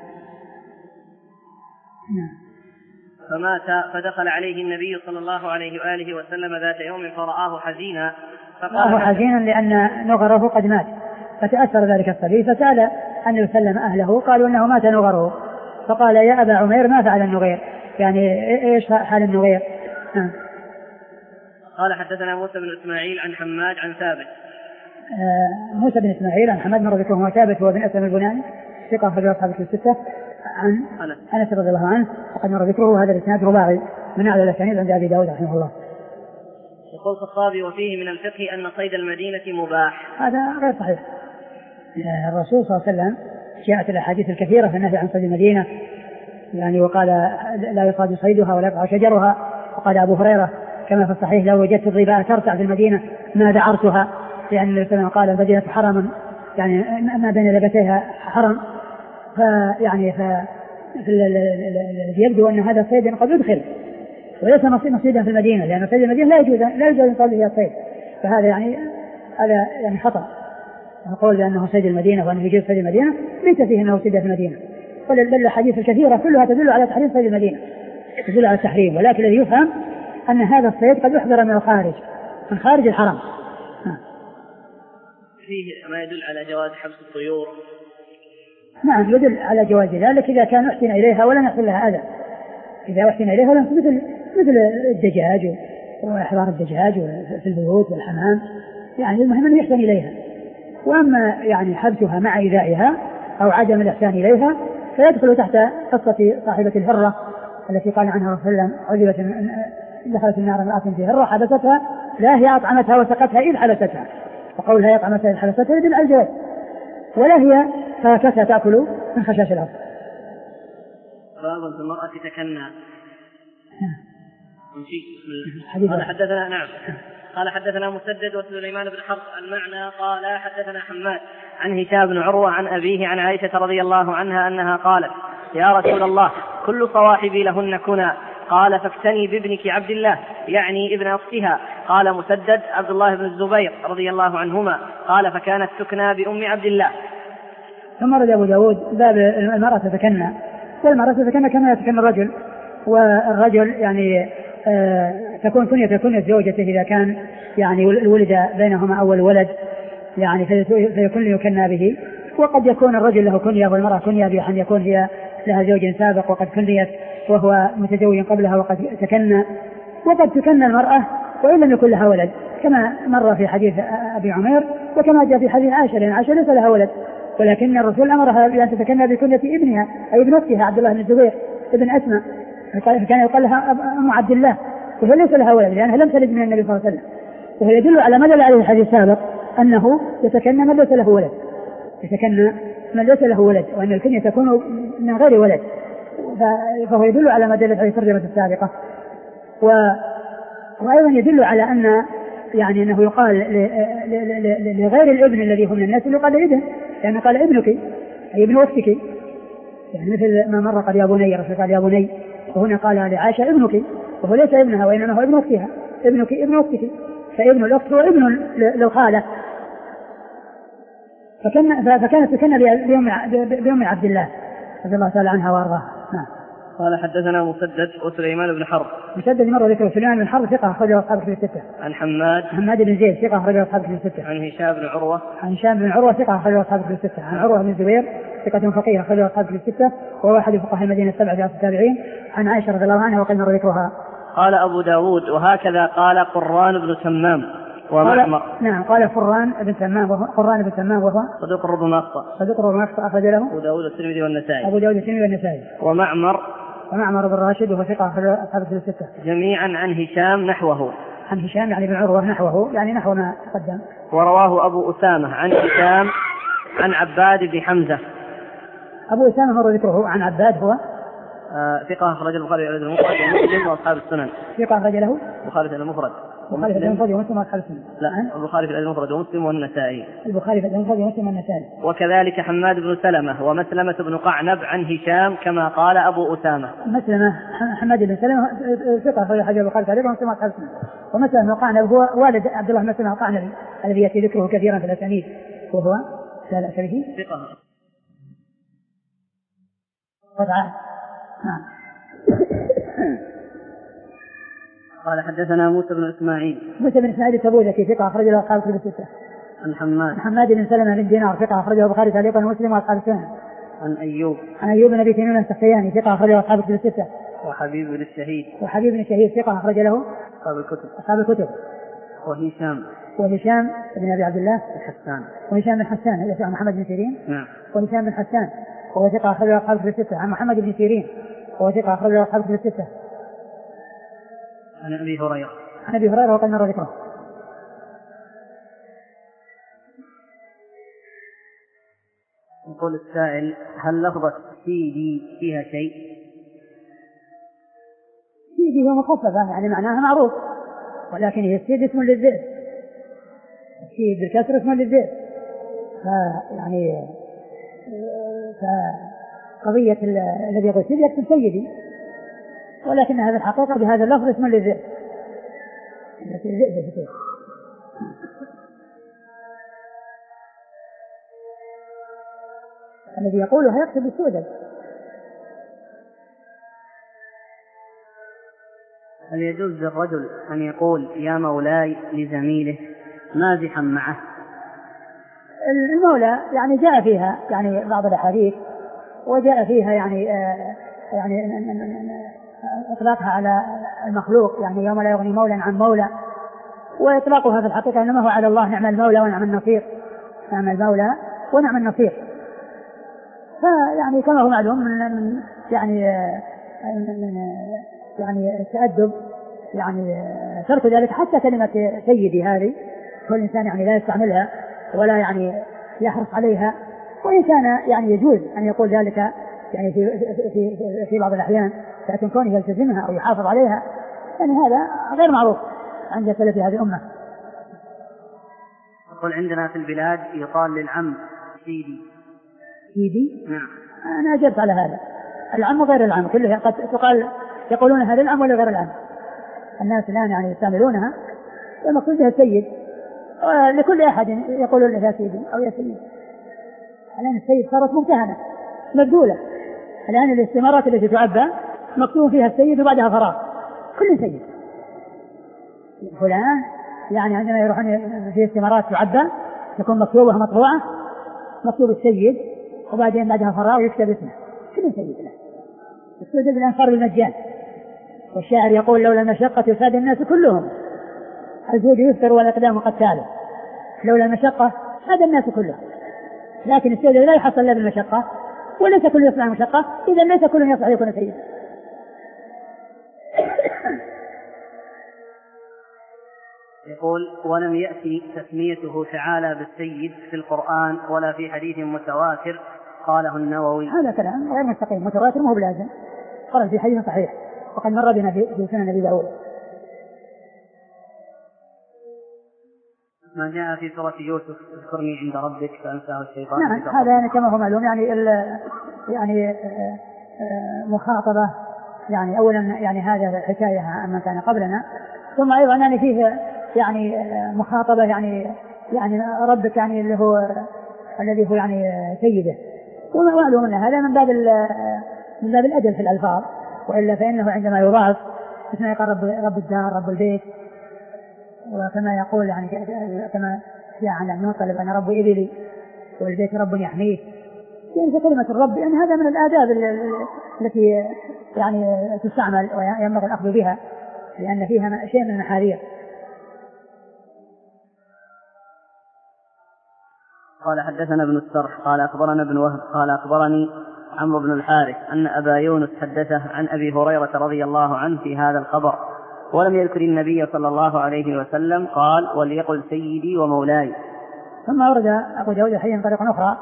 نعم. فمات فدخل عليه النبي صلى الله عليه وآله وسلم ذات يوم فرآه حزينا فقال حزينا لأن نغره قد مات، فتأثر ذلك الصبي فسأل أن يسلم أهله قالوا أنه مات نغره، فقال يا أبا عمير ما فعل النغير، يعني إيش حال النغير؟ نعم. قال حدثنا موسى بن إسماعيل عن حماد عن ثابت. آه موسى بن إسماعيل عن حماد مر بكم ثابت هو بن أسلم البناني ثقة في أصحاب الستة عن أنس رضي الله عنه وقد مر ذكره. هذا الإسناد رباعي من أعلى الأسانيد عند أبي داود رحمه الله. يقول الخطابي وفيه من الفقه أن صيد المدينة مباح. هذا غير صحيح. الرسول صلى الله عليه وسلم جاءت الأحاديث الكثيرة في النهي عن صيد المدينة يعني، وقال لا يصاد صيدها ولا يقع شجرها، وقال أبو هريرة كما في الصحيح لو وجدت الظباء ترتع في المدينة ما دعرتها، لأن النبي صلى الله عليه وسلم قال المدينة حرم يعني ما بين لبتيها حرم، فيعني ف يبدو أن هذا الصيد قد يدخل وليس مصيدا في المدينة، لأن صيد المدينة لا يجوز لا يجوز أن يصاد به الصيد، فهذا يعني هذا يعني خطأ. القول بأنه صيد المدينة وأنه يجوز صيد المدينة ليس فيه أنه صيد في المدينة، بل الحديث الكثيرة كلها تدل على تحريم صيد المدينة، تدل على التحريم، ولكن الذي يفهم أن هذا الصيد قد يحضر من الخارج من خارج الحرم. فيه ما يدل على جواز حبس الطيور. نعم يدل على جواز ذلك إذا كان أحسن إليها ولم يحصل لها أذى، إذا أحسن إليها ولم مثل مثل الدجاج وإحضار الدجاج في البيوت والحمام، يعني المهم أن يحسن إليها. وأما يعني حبسها مع إيذائها أو عدم الإحسان إليها فيدخل تحت قصة صاحبة الهرة التي قال عنها رسول الله عذبت دخلت النار امرأة في هرة حبستها، لا هي أطعمتها وسقتها إذ حبستها، وقولها يطعمتها إذ حبستها يدل على الجواز، ولا هي تركتها تأكل من خشاش الأرض. باب في المرأة تكنى. قال حدثنا نعم قال حدثنا مسدد وسليمان بن حرب المعنى قال حدثنا حماد عن هشام بن عروة عن أبيه عن عائشة رضي الله عنها أنها قالت يا رسول الله كل صواحبي لهن كنا، قال فاكتني بابنك عبد الله يعني ابن أختها، قال مسدد عبد الله بن الزبير رضي الله عنهما، قال فكانت تكنى بأم عبد الله. ثم رد أبو داود باب المرأة تتكنى، والمرأة تتكنى كما يتكنى الرجل، والرجل يعني آه تكون كنية كنية زوجته إذا كان يعني ولد بينهما أول ولد، يعني فيكون يكنى به. وقد يكون الرجل له كنية والمرأة كنية بأن يكون هي لها زوج سابق وقد كنيت وهو متزوج قبلها وقد تكنى، وقد تكنى المرأة وإن لم يكن لها ولد كما مر في حديث أبي عمير وكما جاء في حديث عائشة، لأن عائشة ليس لها ولد ولكن الرسول أمرها بأن تتكنى بكنية ابنها أي ابن أختها عبد الله بن الزبير ابن أسماء، فكان يقال لها أم عبد الله وهي ليس لها ولد لأنها لم تلد من النبي صلى الله عليه وسلم، وهو يدل على ما دل عليه الحديث السابق أنه يتكنى من ليس له ولد، يتكنى من ليس له ولد، وأن الكنية تكون من غير ولد، فهو يدل على ما دلت عليه الترجمة السابقة. و... وأيضا يدل على أن يعني أنه يقال ل... ل... ل... لغير الابن الذي هو من الناس يقال لابن، لأنه قال ابنك أي ابن أختك، يعني مثل ما مر قال يا بني، رسول قال يا بني، وهنا قال لعائشة ابنك، وهو ليس ابنها وإنما هو ابن أختها، ابنك ابن أختك، فابن الأخت هو ابن للخالة، فكان فكانت تكنى بأم عبد الله رضي الله تعالى عنها وارضاها. نعم. قال حدثنا مسدد وسليمان بن حرب. مسدد مر ذكره سليمان بن حرب ثقة أخرجه أصحاب الكتب الستة. عن حماد حماد بن زيد ثقة أخرجه أصحاب الكتب الستة. عن هشام بن عروة. عن هشام بن عروة ثقة أخرجه أصحاب الكتب الستة. عن عروة بن الزبير ثقة فقيه أخرجه أصحاب الكتب الستة وهو أحد فقهاء المدينة السبعة في عصر التابعين. عن عائشة رضي الله عنها وقد مر ذكرها. قال أبو داود وهكذا قال قران بن تمام ومعمر. نعم قال قران بن تمام وهو قران بن تمام وهو صدوق ربما أخطأ. صدوق ربما أخطأ أخرج له أبو داود الترمذي والنسائي. أبو داود الترمذي والنسائي. ومعمر ومعمر بن راشد وهو ثقة أخرج أصحاب الكتب الستة. جميعا عن هشام نحوه. عن هشام يعني بن عروة نحوه يعني نحو ما تقدم. ورواه أبو أسامة عن هشام عن عباد بن حمزة. أبو أسامة مر ذكره. عن عباد هو آه ثقة أخرج البخاري في المفرد ومسلم وأصحاب السنن. ثقة أخرج له البخاري في المفرد. البخاري في المفرد ومسلم وأصحاب السنن. لا البخاري في المفرد ومسلم والنسائي. البخاري في المفرد ومسلم والنسائي. وكذلك حماد بن سلمة ومسلمة بن قعنب عن هشام كما قال أبو أسامة. مسلمة حماد بن سلمة ثقة أخرج حديث البخاري في ومسلم وأصحاب السنن. ومسلمة بن قعنب هو والد عبد الله بن مسلمة القعنبي الذي يأتي ذكره كثيرا في الأسانيد وهو لا لا شريكي ثقة. وضعه. نعم. قال حدثنا موسى بن إسماعيل. موسى بن إسماعيل التبوذكي ثقة أخرج له أصحاب الكتب الستة. عن حماد. حماد بن سلمة بن دينار ثقة أخرجه البخاري تعليقا ومسلم وأصحاب السنن. عن أيوب. عن أيوب بن أبي تميم السختياني ثقة أخرجه أصحاب الكتب الستة. وحبيب بن الشهيد. وحبيب بن الشهيد ثقة أخرج له أصحاب الكتب. أصحاب الكتب. وهشام. وهشام بن أبي عبد الله الحسان. وهشام بن حسان هذا عن محمد بن سيرين. نعم. وهشام بن حسان وهو ثقة أخرجه أصحاب الكتب الستة. عن محمد بن سيرين وهو ثقة أخرجه أصحاب الكتب الستة. عن أبي هريرة. عن أبي هريرة وقد مر ذكره. يقول السائل هل لفظة سيدي فيها شيء؟ سيدي هو مخففة يعني معناها معروف، ولكن هي السيد اسم للذئب، السيد بالكسر اسم للذئب، فيعني فقضية الذي يقول سيدي يكتب سيدي، ولكن هذا الحقيقة بهذا اللفظ اسم للذئب الذي يقوله يقصد السودة. هل يجوز للرجل أن يقول يا مولاي لزميله مازحا معه؟ المولى يعني جاء فيها يعني بعض الأحاديث وجاء فيها يعني آه يعني إطلاقها على المخلوق، يعني يوم لا يغني مولى عن مولى، وإطلاقها في الحقيقة إنما هو على الله، نعم المولى ونعم النصير، نعم المولى ونعم النصير. فيعني كما هو معلوم من يعني من يعني التأدب يعني ترك ذلك، حتى كلمة سيدي هذه كل إنسان يعني لا يستعملها ولا يعني يحرص عليها، وإن كان يعني يجوز أن يقول ذلك يعني في في في بعض الأحيان، لكن كونه يلتزمها أو يحافظ عليها يعني هذا غير معروف عند سلف هذه الأمة. يقول عندنا في البلاد يقال للعم سيدي. سيدي؟ نعم. أنا أجبت على هذا، العم غير العم كله قد تقال، يقولون هذا العم ولا غير العم، الناس الآن يعني يستعملونها والمقصود بها السيد، لكل أحد يقولون له يا سيدي أو يا سيدي. الآن السيد صارت ممتهنة مبذولة، الآن الاستمارات التي تعبى مكتوب فيها السيد وبعدها فراغ، كل سيد فلان، يعني عندما يروحون في استمارات تعبى تكون مكتوبة مطبوعة مكتوب السيد وبعدين بعدها فراغ ويكتب اسمه، كل سيد له. السيد الآن صار بالمجان، والشاعر يقول لولا المشقة يساد الناس كلهم، الزود يستر والأقدام قد تالوا، لولا المشقة ساد الناس كلهم، لكن السيد لا يحصل إلا بالمشقة، وليس كل يصنع المشقة، إذا ليس كل يصنع يكون سيد. يقول ولم يأتي تسميته تعالى بالسيد في القرآن ولا في حديث متواتر قاله النووي. هذا كلام غير مستقيم، متواتر مو بلازم، قال في حديث صحيح وقد مر بنا في سنن أبي داود. ما جاء في سورة يوسف اذكرني عند ربك فأنساه الشيطان. نعم هذا يعني كما هو معلوم يعني يعني مخاطبة، يعني أولا يعني هذا حكاية عمن كان قبلنا، ثم أيضا يعني فيه يعني مخاطبة يعني يعني ربك يعني اللي هو الذي هو يعني سيده، ومعلوم أن هذا من باب من باب الأدب في الألفاظ، وإلا فإنه عندما يضاف مثل يقال رب رب الدار رب البيت، وكما يقول يعني كما جاء عن المطلب أنا رب إبلي والبيت رب يحميه، يعني كلمة الرب يعني هذا من الآداب التي يعني تستعمل وينبغي الأخذ بها لأن فيها شيء من المحاذير. قال حدثنا ابن السرح قال أخبرنا ابن وهب قال أخبرني عمرو بن الحارث أن أبا يونس حدثه عن أبي هريرة رضي الله عنه في هذا الخبر ولم يذكر النبي صلى الله عليه وسلم قال وليقل سيدي ومولاي. ثم أورد أبو داود حديث طريقة أخرى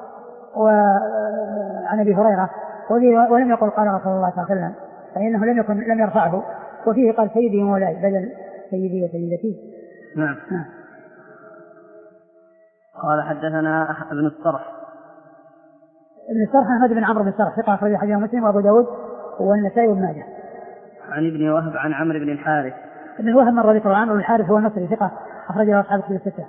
وعن أبي هريرة ولم يقل قال رسول الله صلى الله عليه وسلم، فإنه لم يكن لم يرفعه، وفيه قال سيدي ومولاي بدل سيدي وسيدتي. نعم. نعم. قال حدثنا ابن السرح ابن السرح أحمد بن عمرو بن السرح ثقة أخرج حديث مسلم وأبو داود والنسائي وابن ماجه. عن ابن وهب عن عمرو بن الحارث. ابن وهب مر ذكره، عمرو بن الحارث هو النصري ثقة أخرجه أصحاب الكتب الستة.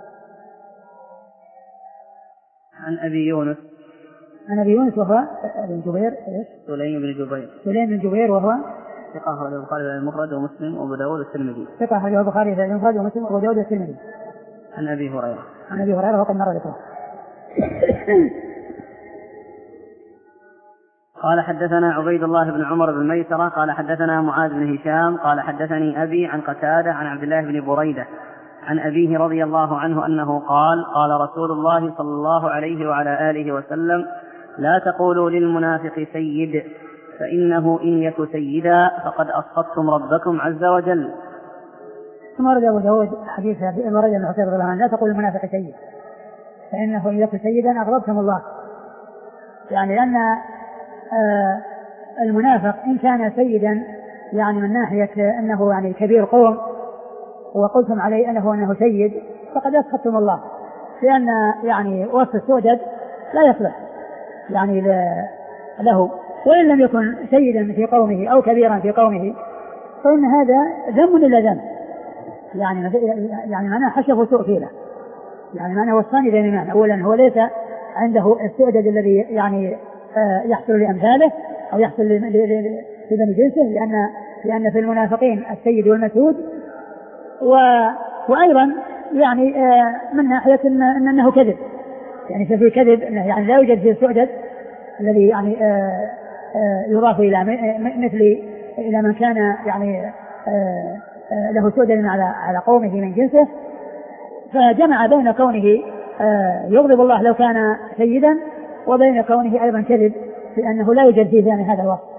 عن أبي يونس. عن أبي يونس وهو بن جبير إيش؟ سليم بن جبير. سليم بن جبير وهو ثقة أخرجه البخاري المفرد ومسلم وأبو داود والترمذي. ثقة أخرجه البخاري المفرد ومسلم وأبو داود والترمذي. عن أبي هريرة. عن أبي هريرة وقد مر ذكره. قال حدثنا عبيد الله بن عمر بن ميسرة قال حدثنا معاذ بن هشام قال حدثني أبي عن قتادة عن عبد الله بن بريدة عن أبيه رضي الله عنه أنه قال قال رسول الله صلى الله عليه وعلى آله وسلم لا تقولوا للمنافق سيد فإنه إن يك سيدا فقد أسخطتم ربكم عز وجل. ثم ورد أبو داود حديث ابن رجب بن حسين رضي الله عنه لا تقولوا للمنافق سيد فإنه إن يك سيدا أغضبتم الله، يعني لأن آه المنافق إن كان سيدا يعني من ناحية أنه يعني كبير قوم وقلتم عليه أنه أنه سيد فقد أسخطتم الله، لأن يعني وصف السودد لا يصلح يعني له، وإن لم يكن سيدا في قومه أو كبيرا في قومه فإن هذا ذم إلا ذنب، يعني يعني معناه حشف سوء فيله، يعني معناه وصاني بين أولا هو ليس عنده السؤدد الذي يعني يحصل لأمثاله أو يحصل لبني جنسه، لأن لأن في المنافقين السيد والمسعود، وأيضا يعني من ناحية إن أنه كذب، يعني ففي كذب يعني لا يوجد فيه السؤدد الذي يعني يضاف إلى مثل إلى من كان يعني له سؤدد على على قومه من جنسه، فجمع بين كونه يغضب الله لو كان سيدا وبين كونه أيضا كذب، لأنه لا يوجد فيه يعني هذا الوصف.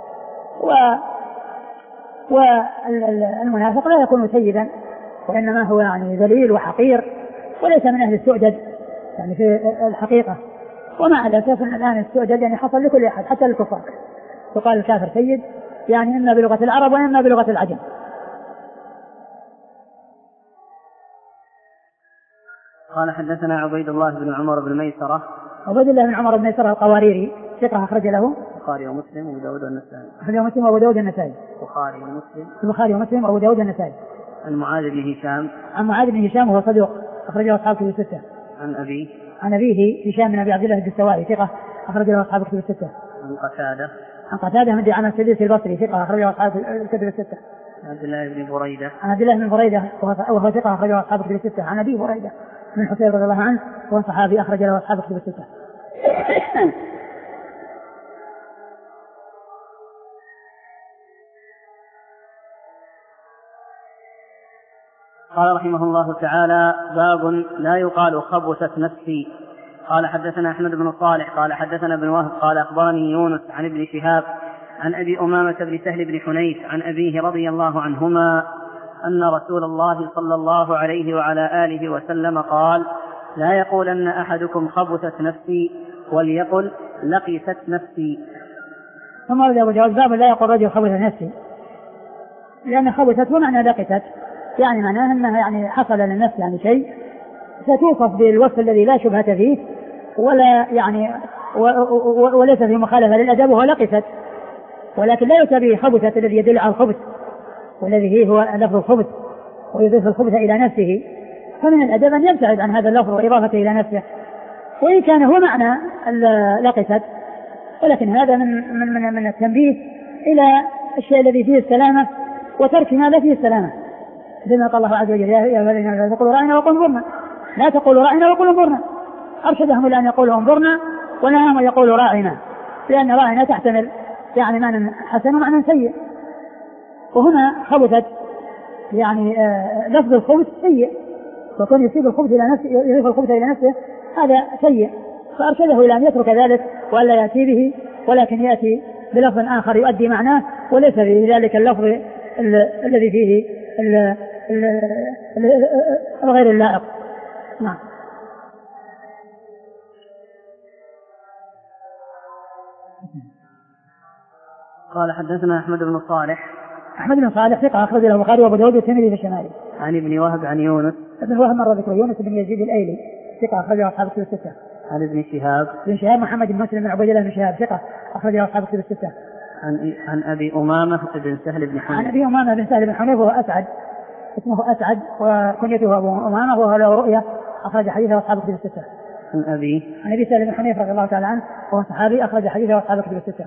والمنافق لا يكون سيدا، وإنما هو يعني ذليل وحقير وليس من أهل السؤدد يعني في الحقيقة. ومع الأسف أن الآن السؤدد يعني حصل لكل أحد حتى للكفار، يقال الكافر سيد، يعني إما بلغة العرب وإما بلغة العجم. قال حدثنا عبيد الله بن عمر بن ميسرة. عبيد الله بن عمر بن ميسرة القواريري ثقة أخرج له البخاري ومسلم وأبو داود والنسائي. أخرج مسلم وأبو داود والنسائي. البخاري ومسلم. البخاري ومسلم وأبو داود والنسائي. عن معاذ بن هشام. عن معاذ بن هشام وهو صدوق أخرجه أصحاب كتب الستة. عن أبيه. عن أبيه هشام بن أبي عبد الله الدستوائي ثقة أخرجه أصحاب كتب الستة. عن قتادة. عن قتادة من دعامة السديسي البصري ثقة أخرجه أصحاب كتب الستة. عن عبد الله بن بريدة. عن عبد الله بن بريدة وهو ثقة أخرجه أصحاب كتب الستة. عن أبي بريدة من حسين رضي الله عنه وهو صحابي أخرج له أصحاب كتب الستة. قال رحمه الله تعالى: باب لا يقال خبثت نفسي. قال حدثنا أحمد بن صالح قال حدثنا ابن وهب قال أخبرني يونس عن ابن شهاب عن أبي أمامة بن سهل بن حنيف عن أبيه رضي الله عنهما أن رسول الله صلى الله عليه وعلى آله وسلم قال: لا يقولن أحدكم خبثت نفسي وليقل لقست نفسي. ثم ورد أبو داود باب لا يقول رجل خبثت نفسي، لأن خبثت ومعنى لقست يعني معناه أنها يعني حصل للنفس يعني شيء ستوصف بالوصف الذي لا شبهة فيه ولا يعني وليس في مخالفة للأدب وهو لقست، ولكن لا يتبع خبثت الذي يدل على الخبث والذي هو لفظ الخبث ويضيف الخبث إلى نفسه، فمن الأدب أن يبتعد عن هذا اللفظ وإضافته إلى نفسه، وإن كان هو معنى لقست، ولكن هذا من من من, من التنبيه إلى الشيء الذي فيه السلامة وترك ما لا فيه السلامة. كما قال الله عز وجل: يا أيها الذين لا تقولوا راعنا وقولوا انظرنا، لا تقولوا راعنا وقولوا انظرنا. أرشدهم إلى أن يقولوا انظرنا ونهاهم أن يقولوا راعنا، لأن راعنا تحتمل يعني معنى حسن ومعنى سيء، وهنا خبثت يعني آه لفظ الخبث سيء، وكون يصيب الخبث إلى نفسه يضيف الخبث إلى نفسه هذا سيء، فأرشده إلى أن يترك ذلك وألا يأتي به، ولكن يأتي بلفظ آخر يؤدي معناه وليس فيه ذلك اللفظ الذي فيه الغير اللائق. نعم. قال حدثنا أحمد بن صالح. أحمد بن صالح ثقة أخرج له البخاري وأبو داود والترمذي في الشمال. عن ابن وهب عن يونس. ابن وهب مرة ذكر يونس بن يزيد الأيلي ثقة أخرج له أصحاب الكتب الستة. عن ابن شهاب. ابن شهاب محمد بن مسلم بن عبيد الله بن شهاب ثقة أخرج له أصحاب الكتب الستة. عن عن أبي أمامة بن سهل بن حنيف. عن أبي أمامة بن سهل بن حنيف وهو أسعد، اسمه أسعد وكنيته أبو أمامة وهو له رؤية أخرج حديثه أصحاب الكتب الستة. عن أبي عن أبي سهل بن حنيف رضي الله تعالى عنه وهو صحابي أخرج حديثه أصحاب الكتب الستة.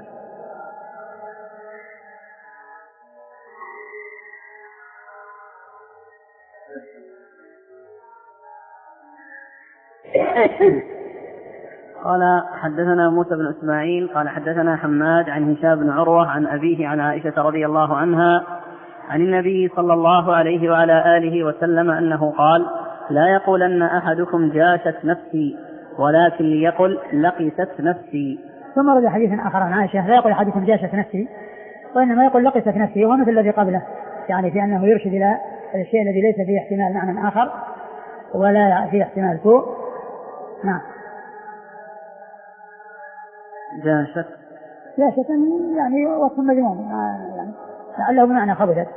قال حدثنا موسى بن إسماعيل قال حدثنا حماد عن هشام بن عروة عن أبيه عن عائشة رضي الله عنها عن النبي صلى الله عليه وعلى آله وسلم أنه قال: لا يقولن أحدكم جاشت نفسي ولكن ليقل لقست نفسي. ثم رد حديث آخر عن عائشة: لا يقول أحدكم جاشت نفسي وإنما يقول لقست نفسي، وهو مثل الذي قبله، يعني في أنه يرشد إلى الشيء الذي ليس فيه احتمال معنى آخر ولا فيه احتمال سوء. نعم. جاشت جاشت يعني وصف مجموم يعني لعله بمعنى خبثت.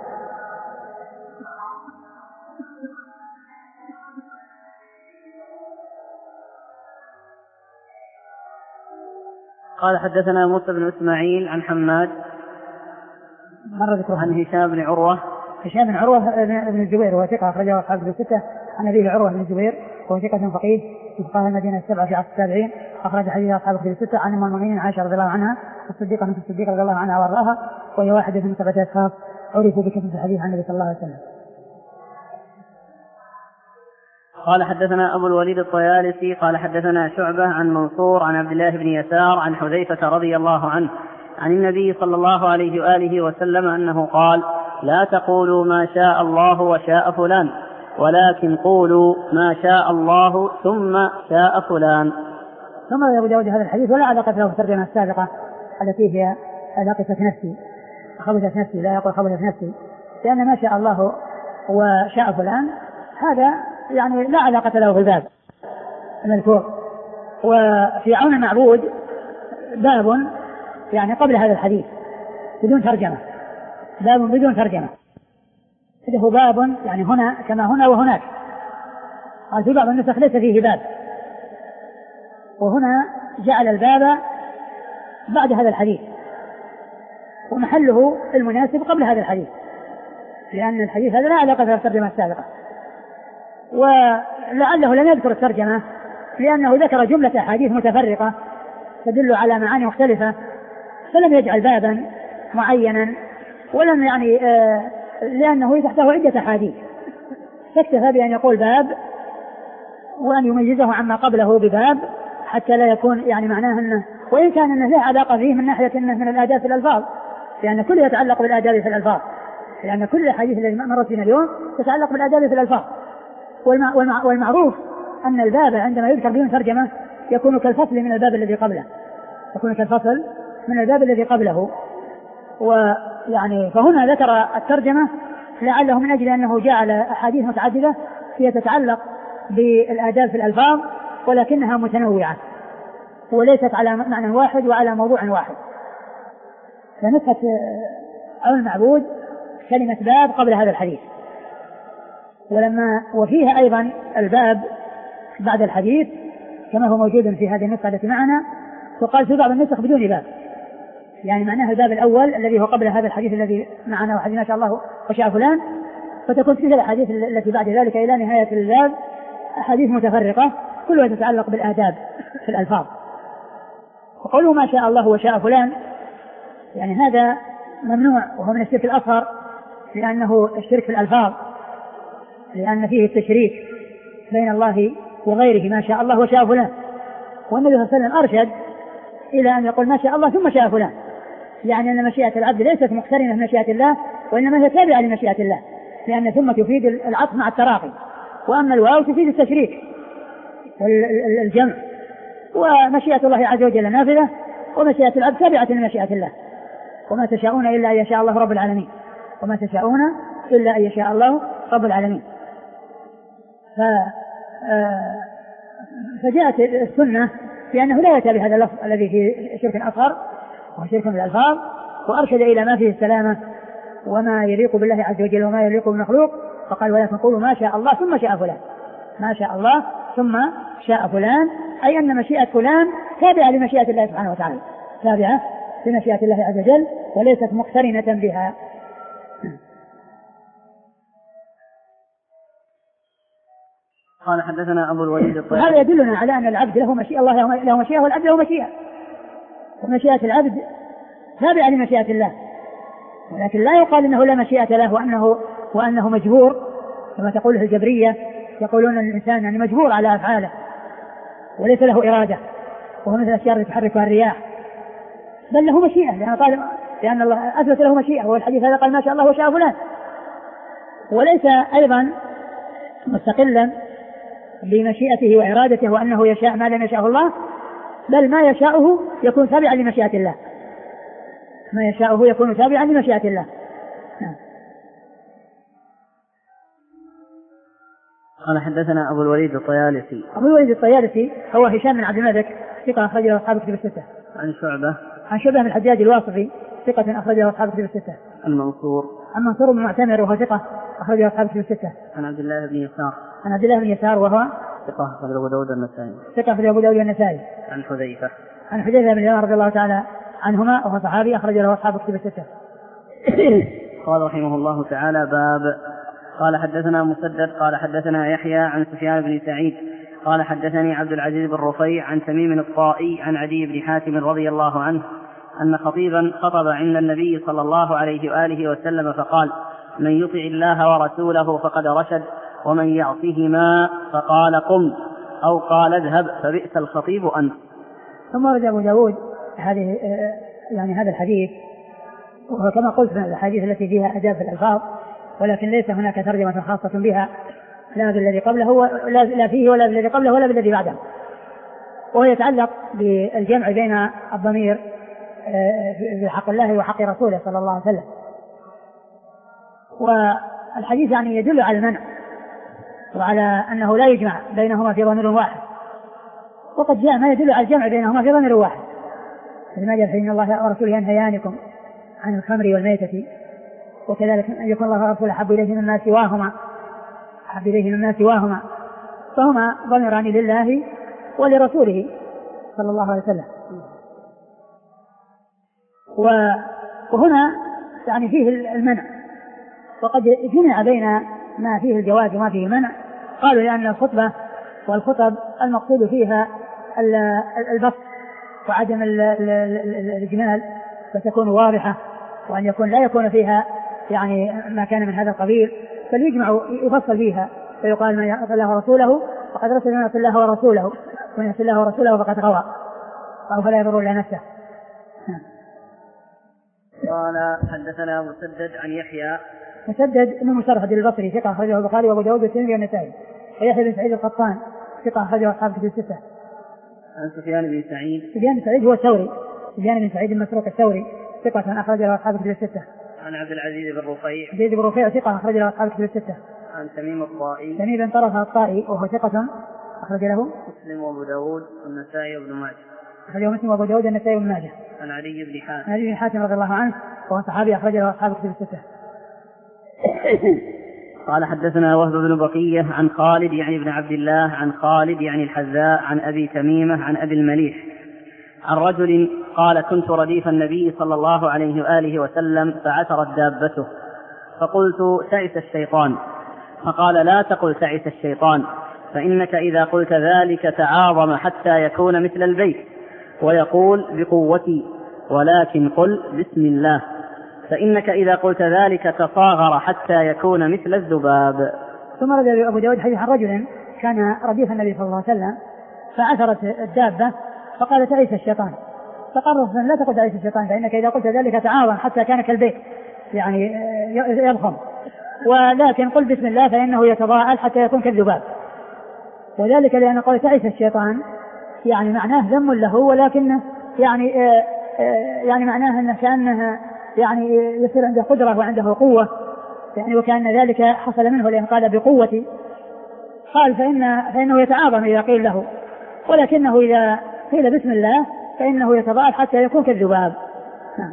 قال حدثنا موسى بن إسماعيل عن حماد مر ذكره عن هشام بن عروة هشام بن عروة بن الزبير وهو ثقة أخرجه أصحاب الكتب الستة عن أبيه عروة بن الزبير وهو ثقة فقيه في فقهاء المدينة السبعة في عصر التابعين أخرج حديث أصحاب الكتب الستة عن أم المؤمنين عائشة رضي الله عنها الصديقة بنت الصديق رضي الله عنها وأرضاها وهي واحدة من سبعة أشخاص عرفوا بكثرة الحديث عن النبي صلى الله عليه وسلم. قال حدثنا أبو الوليد الطيالسي قال حدثنا شعبة عن منصور عن عبد الله بن يسار عن حذيفة رضي الله عنه عن النبي صلى الله عليه وآله وسلم أنه قال لا تقولوا ما شاء الله وشاء فلان ولكن قولوا ما شاء الله ثم شاء فلان. ثم أبو داود هذا الحديث ولا علاقة له في الترجمة السابقة التي هي علاقة نفسي خبثت نفسي لا يقول خبثت نفسي لأن ما شاء الله وشاء فلان هذا يعني لا علاقة له في الباب المذكور. وفي عون المعبود باب يعني قبل هذا الحديث بدون ترجمة باب بدون ترجمة هو باب يعني هنا كما هنا وهناك قال في بعض النسخ ليس فيه باب وهنا جعل الباب بعد هذا الحديث ومحله المناسب قبل هذا الحديث لأن الحديث هذا لا علاقة له بالترجمة السابقة ولعله لم يذكر الترجمة لأنه ذكر جملة أحاديث متفرقة تدل على معاني مختلفة فلم يجعل بابا معينا ولم يعني آه لأنه تحته عدة أحاديث فاكتفى بأن يقول باب وأن يميزه عما قبله بباب حتى لا يكون يعني معناه أنه وإن كان أنه له علاقة فيه من ناحية أنه من الآداب في الألفاظ لأن كله يتعلق بالآداب في الألفاظ لأن كل الحديث الذي مرت فينا اليوم تتعلق بالآداب في الألفاظ والمع والمع والمعروف أن الباب عندما يذكر بدون ترجمة يكون كالفصل من الباب الذي قبله يكون كالفصل من الباب الذي قبله ويعني فهنا ذكر الترجمة لعله من أجل أنه جعل أحاديث متعددة هي تتعلق بالآداب في الألفاظ ولكنها متنوعة وليست على معنى واحد وعلى موضوع واحد. فنسخة عون المعبود كلمة باب قبل هذا الحديث ولما وفيها أيضا الباب بعد الحديث كما هو موجود في هذه النسخة التي معنا وقال في بعض النسخ بدون باب يعني معناه الباب الأول الذي هو قبل هذا الحديث الذي معنا وحديث ما شاء الله وشاء فلان فتكون تلك الأحاديث التي بعد ذلك إلى نهاية الباب أحاديث متفرقة كلها تتعلق بالآداب في الألفاظ. وقوله ما شاء الله وشاء فلان يعني هذا ممنوع وهو من الشرك الأصغر لأنه الشرك في الألفاظ لأن فيه التشريك بين الله وغيره ما شاء الله وشاء فلان والنبي صلى الله عليه وسلم أرشد إلى أن يقول ما شاء الله ثم شاء فلان يعني أن مشيئة العبد ليست مقترنة بمشيئة الله وإنما هي تابعة لمشيئة الله لأن ثم تفيد العطف مع التراخي وأما الواو تفيد التشريك والجمع ومشيئة الله عز وجل نافذة ومشيئة العبد تابعة لمشيئة الله وما تشاءون إلا أن يشاء الله رب العالمين وما تشاءون إلا أن يشاء الله رب العالمين. ف... فجاءت السنة بأنه لا يتابع هذا اللفظ الذي فيه شرك أصغر وهو شرك بالألفاظ وأرشد إلى ما فيه السلامة وما يليق بالله عز وجل وما يليق بالمخلوق فقال ولكن قولوا ما شاء الله ثم شاء فلان ما شاء الله ثم شاء فلان أي أن مشيئة فلان تابعة لمشيئة الله سبحانه وتعالى تابعة لمشيئة الله عز وجل وليست مقترنة بها. قال حدثنا أبو الوليد الطيب هذا يدلنا على أن العبد له مشيئة الله له مشيئة والعبد له مشيئة ومشيئة العبد تابعة لمشيئة الله ولكن لا يقال إنه لا مشيئة له وأنه, وأنه مجبور كما تقوله الجبرية يقولون أن الإنسان يعني مجبور على أفعاله وليس له إرادة وهو مثل الأشياء التي تحركها الرياح بل له مشيئة لأن, قال لأن الله أثبت له مشيئة والحديث هذا قال ما شاء الله وشاء فلان وليس أيضا مستقلا بمشيئته وإرادته وأنه يشاء ما لم يشاءه الله بل ما يشاءه يكون تابعا لمشيئة الله ما يشاءه يكون تابعا لمشيئة الله. نعم. قال حدثنا أبو الوليد الطيالسي أبو الوليد الطيالسي هو هشام بن عبد الملك ثقة أخرجه أصحاب الكتب الستة. عن شعبة عن شعبة بن الحجاج الواصفي ثقة أخرجه أصحاب الكتب الستة. عن منصور عن منصور بن معتمر وهو ثقة أخرجه أصحاب الكتب الستة. عن عبد الله بن يسار عن عبد الله بن يسار وهو ثقة أخرجه أبو داود النسائي ثقة أخرجه أبو داود النسائي. عن حذيفة عن حذيفة بن اليمان رضي الله تعالى عنهما وهو صحابي أخرج له أصحاب كتب الستة. قال رحمه الله تعالى: باب. قال حدثنا مسدد قال حدثنا يحيى عن سفيان بن سعيد قال حدثني عبد العزيز بن رفيع عن تميم الطائي عن عدي بن حاتم رضي الله عنه أن خطيبا خطب عند النبي صلى الله عليه وآله وسلم فقال: من يطع الله ورسوله فقد رشد ومن يعصهما فقال قم أو قال اذهب فبئس الخطيب أنت. ثم ورد أبو داود هذه يعني هذا الحديث، وهو كما قلت من الحديث التي فيها أداب في الألفاظ، ولكن ليس هناك ترجمة خاصة بها لا بالذي قبله ولا لا فيه ولا بالذي قبله ولا بالذي بعده، وهو يتعلق بالجمع بين الضمير في حق الله وحق رسوله صلى الله عليه وسلم. والحديث يعني يدل على المنع وعلى أنه لا يجمع بينهما في ضمير واحد، وقد جاء ما يدل على الجمع بينهما في ضمير واحد، لما جاء فإن الله ورسوله ينهيانكم عن الخمر والميتة، وكذلك أن يكون الله ورسوله أحب إليه مما سواهما أحب إليه مما سواهما فهما ضميران لله ولرسوله صلى الله عليه وسلم. وهنا يعني فيه المنع، وقد جمع بين ما فيه الجواز وما فيه المنع. قالوا لأن الخطبة والخطب المقصود فيها البسط وعدم الإجمال، فتكون واضحة، وأن يكون لا يكون فيها يعني ما كان من هذا القبيل، فليجمع يفصل فيها فيقال من يعصي الله ورسوله فقد رسل من يعصي الله ورسوله ومن يعصي الله ورسوله فقد غوى أو فلا يضر إلا نفسه. قال حدثنا مسدد عن يحيى مسدد بن مسرهد البصري ثقة أخرجه البخاري وأبو داود والترمذي والنسائي، ويحيى بن سعيد القطان ثقة أخرجه أصحاب كتب الستة. عن سفيان بن سعيد سفيان بن سعيد هو الثوري سفيان بن سعيد المسروق الثوري ثقة أخرجه أصحاب كتب الستة. عن عبد العزيز بن رفيع عبد بن رفيع ثقة أخرجه أصحاب كتب الستة. عن تميم الطائي تميم بن طرفة الطائي وهو ثقة أخرج له مسلم وأبو داود والنسائي وابن ماجه أخرجه مسلم وأبو داود والنسائي وابن ماجه. عن علي بن حاتم عن علي بن حاتم رضي الله عنه وهو صحابي أخرجه أصحاب كتب الستة. قال حدثنا وهب بن بقية عن خالد يعني بن عبد الله عن خالد يعني الحذاء عن أبي تميمة عن أبي المليح عن رجل قال: كنت رديف النبي صلى الله عليه وآله وسلم فعثرت دابته فقلت: تعس الشيطان. فقال: لا تقل تعس الشيطان، فإنك إذا قلت ذلك تعاظم حتى يكون مثل البيت ويقول بقوتي، ولكن قل بسم الله، فإنك إذا قلت ذلك تصاغر حتى يكون مثل الذباب. ثم رد أبو داود حديث عن رجل كان رديف النبي صلى الله عليه وسلم فعثرت الدابة فقال: تعيس الشيطان. فقال: لا تقل تعيس الشيطان، فإنك إذا قلت ذلك تعاظم حتى كان كالبيت يعني يضخم، ولكن قل بسم الله فإنه يتضاءل حتى يكون كالذباب. وذلك لأن قول تعيس الشيطان يعني معناه ذم له، ولكن يعني آآ آآ يعني معناه أنه كأنه يعني يصير عنده قدرة وعنده قوة، يعني وكأن ذلك حصل منه لأن قال بقوتي. قال فإن فإنه يتعاظم إذا قيل له، ولكنه إذا قيل بسم الله فإنه يتضاءل حتى يكون كالذباب. نعم.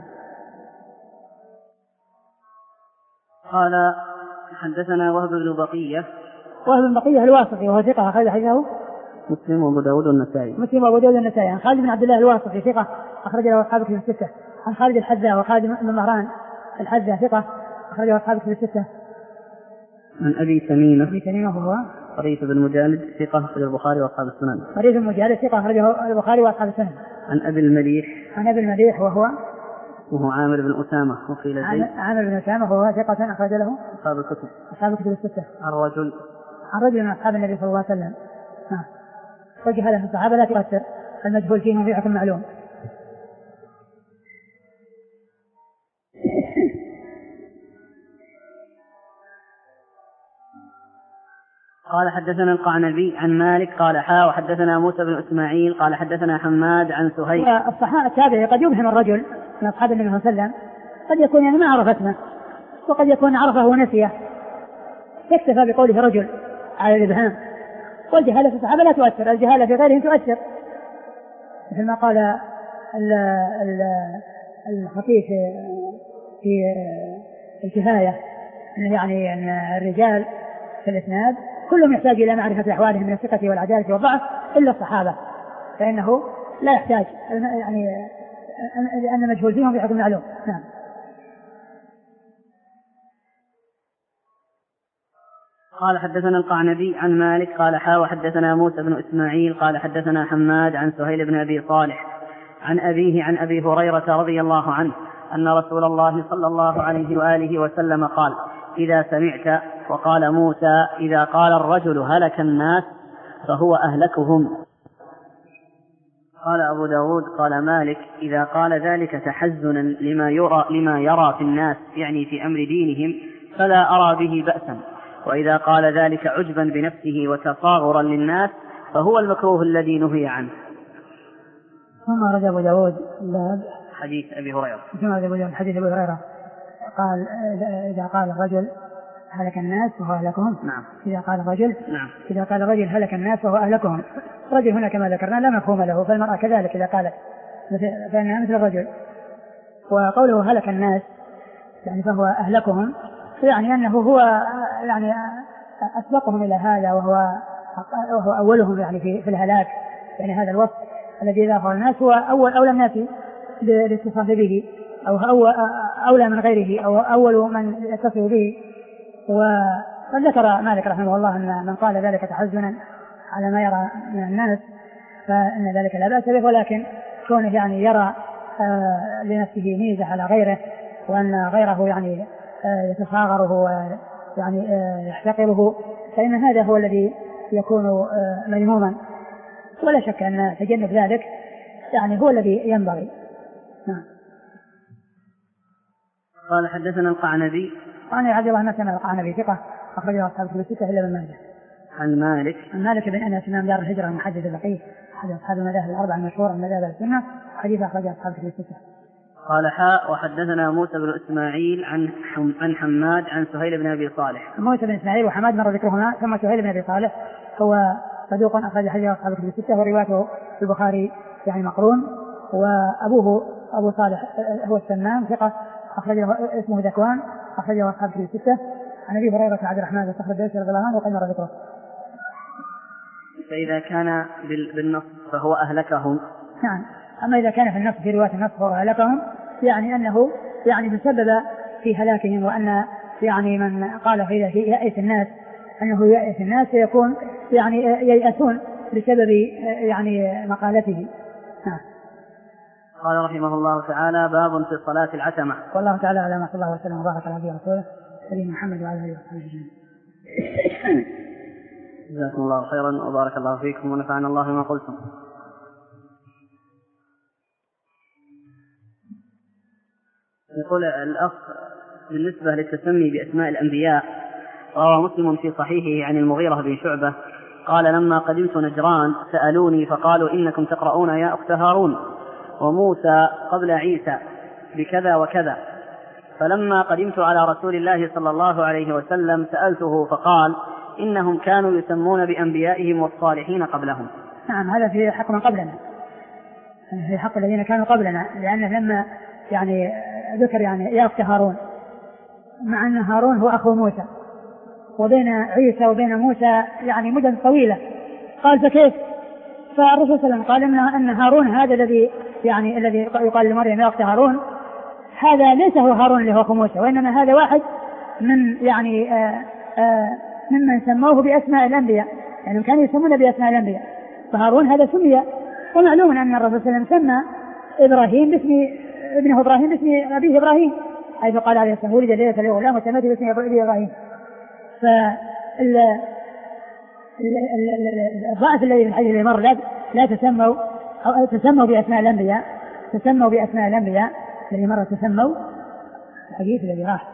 قال حدثنا وهب بن بقية وهب بن بقية الواسطي وهو ثقة أخرج حديثه مسلم وأبو داود والنسائي مسلم وأبو داود والنسائي. عن خالد بن عبد الله الواسطي ثقة أخرج له أصحاب كتب الستة. عن خالد الحذاء وخالد بن مهران الحذاء ثقة أخرج له أصحاب كتب الستة. عن أبي تميمة أبي تميمة وهو طريف بن مجالد ثقة أخرج البخاري وأصحاب السنن. طريف بن مجالد ثقة أخرجه البخاري وأصحاب السنن. عن أبي المليح عن أبي المليح وهو وهو عامر بن أسامة وقيل عامر بن أسامة وهو ثقة أخرج له أصحاب الكتب أصحاب الكتب الستة. عن رجل عن رجل من أصحاب النبي صلى الله عليه وسلم. نعم. وجهالة الصحابة لا تؤثر، المجهول فيهم في حكم معلوم. قال حدثنا القعنبي عن مالك قال حا وحدثنا موسى بن إسماعيل قال حدثنا حماد عن سهيل. الصحابة التابعي قد يبهم الرجل من أصحاب النبي صلى الله عليه وسلم، قد يكون يعني ما عرف اسمه، وقد يكون عرفه ونسيه، يكتفى بقوله رجل على الإبهام. والجهالة في الصحابة لا تؤثر، الجهالة في غيرهم تؤثر، مثل ما قال الخطيب في الكفاية يعني أن الرجال في الإسناد كلهم يحتاج إلى معرفة أحوالهم من الثقة والعدالة والضعف إلا الصحابة، فإنه لا يحتاج يعني لأن مجهول فيهم في حكم معلوم. نعم. قال حدثنا القعنبي عن مالك قال حا وحدثنا موسى بن إسماعيل قال حدثنا حماد عن سهيل بن أبي صالح عن أبيه عن أبي هريرة رضي الله عنه أن رسول الله صلى الله عليه وآله وسلم قال إذا سمعت وقال موسى إذا قال الرجل هلك الناس فهو أهلكهم. قال أبو داود قال مالك إذا قال ذلك تحزنا لما يرى, لما يرى في الناس يعني في أمر دينهم فلا أرى به بأسا، وإذا قال ذلك عجبا بنفسه وتصاغرا للناس فهو المكروه الذي نهي عنه. ثم رد أبو داود حديث أبي هريرة ثم رد أبو داود حديث أبي هريرة قال إذا قال الرجل هلك الناس فهو أهلكهم. نعم. إذا قال الرجل نعم. إذا قال الرجل هلك الناس فهو أهلكهم. الرجل هنا كما ذكرنا لا مفهوم له، فالمرأة كذلك إذا قالت فإنها مثل الرجل. وقوله هلك الناس يعني فهو أهلكهم يعني أنه هو يعني أسبقهم إلى هذا وهو وهو أولهم يعني في في الهلاك، يعني هذا الوصف الذي إذا قال الناس هو أول أولى الناس بالاتصاف به أو هو أولى من غيره أو أول من يتصف به. وقد ذكر مالك رحمه الله أن من قال ذلك تحزنا على ما يرى من الناس فإن ذلك لا بأس به، ولكن كونه يعني يرى آه لنفسه ميزة على غيره وأن غيره يعني آه يتصاغره ويعني آه يحتقره فإن هذا هو الذي يكون آه مذموما، ولا شك أن تجنب ذلك يعني هو الذي ينبغي. نعم. قال حدثنا القعنبي قال عبد الله بن القعنبي ثقة أخرجه أصحاب الكتب الستة إلا ابن ماجه. عن مالك عن مالك بن أنس إمام دار الهجرة المحدث الفقيه أحد أصحاب المذاهب الأربعة المشهورة من مذاهب السنة، حديث أخرجه أصحاب الكتب الستة. قال حاء وحدثنا موسى بن إسماعيل عن عن حماد عن سهيل بن أبي صالح. موسى بن إسماعيل وحماد مر ذكرهما، ثم سهيل بن أبي صالح هو صدوق أخرج حديث أصحاب الكتب الستة وروايته في البخاري يعني مقرون، وأبوه أبو صالح هو السمان ثقة أخرجه اسمه ذكوان أخرجه أصحاب الكتب الستة. عن أبي هريرة عبد الرحمن بن صخر الدوسي رضي الله عنه وقد مر ذكره. فإذا كان بالنص فهو أهلكهم. نعم. أما إذا كان في النص في رواية النص فهو أهلكهم يعني أنه يعني تسبب في هلاكهم، وأن يعني من قال في يأس الناس أنه يأس الناس سيكون يعني ييأسون بسبب يعني مقالته. نعم. قال رحمه الله تعالى باب في صلاة العتمة. والله تعالى على ما صلى الله وسلم وبارك على رسوله سيدنا محمد وعلى آله وصحبه أجمعين. جزاكم الله خيرا وبارك الله فيكم ونفعنا الله بما قلتم. يقول الأخ بالنسبة للتسمي بأسماء الأنبياء، روى مسلم في صحيحه عن المغيرة بن شعبة قال لما قدمت نجران سألوني فقالوا إنكم تقرؤون يا أخت هارون وموسى قبل عيسى بكذا وكذا، فلما قدمت على رسول الله صلى الله عليه وسلم سألته فقال إنهم كانوا يسمون بأنبيائهم والصالحين قبلهم. نعم هذا في حق من قبلنا، في حق الذين كانوا قبلنا، لأنه لما يعني ذكر يعني يا أخت هارون مع أن هارون هو أخو موسى وبين عيسى وبين موسى يعني مدة طويلة، قال فكيف؟ فالرسول صلى الله عليه وسلم قال أن هارون هذا الذي يعني الذي يقال لمريم يا أخت هارون هذا ليس هو هارون اللي هو أخو موسى، وإنما هذا واحد من يعني آآ آآ ممن سموه بأسماء الأنبياء، يعني كانوا يسمون بأسماء الأنبياء، فهارون هذا سمي، ومعلوم أن الرسول صلى الله عليه وسلم سمى إبراهيم باسم ابنه إبراهيم باسم أبيه إبراهيم، حيث قال عليه الصلاة والسلام ولد ليلة الغلام وسميته باسم أبيه إبراهيم. فالضعف الذي في الحديث المر لا, لا تسموا أو تسموا بأسماء الأنبياء، تسموا بأسماء الأنبياء الذي مرة تسموا الحديث الذي راح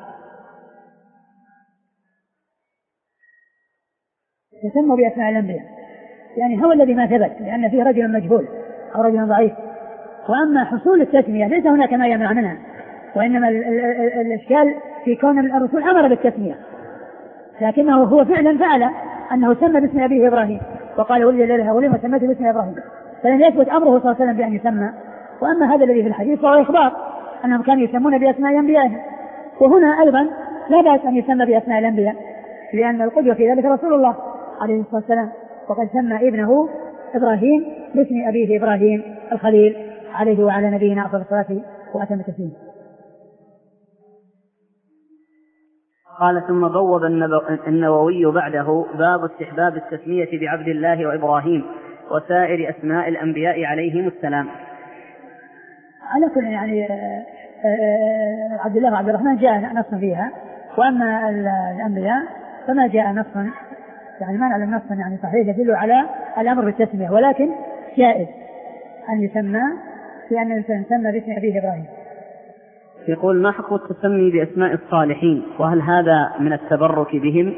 تسموا بأسماء الأنبياء، يعني هو الذي ما ثبت لأن فيه رجل مجهول أو رجل ضعيف. وأما حصول التسمية ليس هناك ما يمنع منها، وإنما ال ال ال الإشكال في كون الرسول أمر بالتسمية، لكنه هو فعلا فعل أنه سمى باسم أبيه إبراهيم وقال ولد ليلة الغلام وسميته باسم إبراهيم، فلن يثبت أمره صلى الله عليه وسلم بأن يسمى. وأما هذا الذي في الحديث فهو إخبار أنهم كانوا يسمون بأسماء أنبيائهم، وهنا أيضا لا بأس أن يسمى بأسماء الأنبياء، لأن القدوة في ذلك رسول الله عليه الصلاة والسلام، وقد سمى ابنه إبراهيم باسم أبيه إبراهيم الخليل عليه وعلى نبينا أفضل الصلاة وأتم التسليم. قال ثم بوب النووي بعده باب استحباب التسمية بعبد الله وإبراهيم وسائر أسماء الأنبياء عليهم السلام. على كل يعني عبد الله وعبد الرحمن جاء نص فيها، وأما الأنبياء فما جاء نص يعني ما نعلم نص يعني صحيح يدل على الأمر بالتسمية، ولكن جائز أن يسمى في أن يسمى باسم أبيه إبراهيم. يقول ما حكم التسمي بأسماء الصالحين، وهل هذا من التبرك بهم؟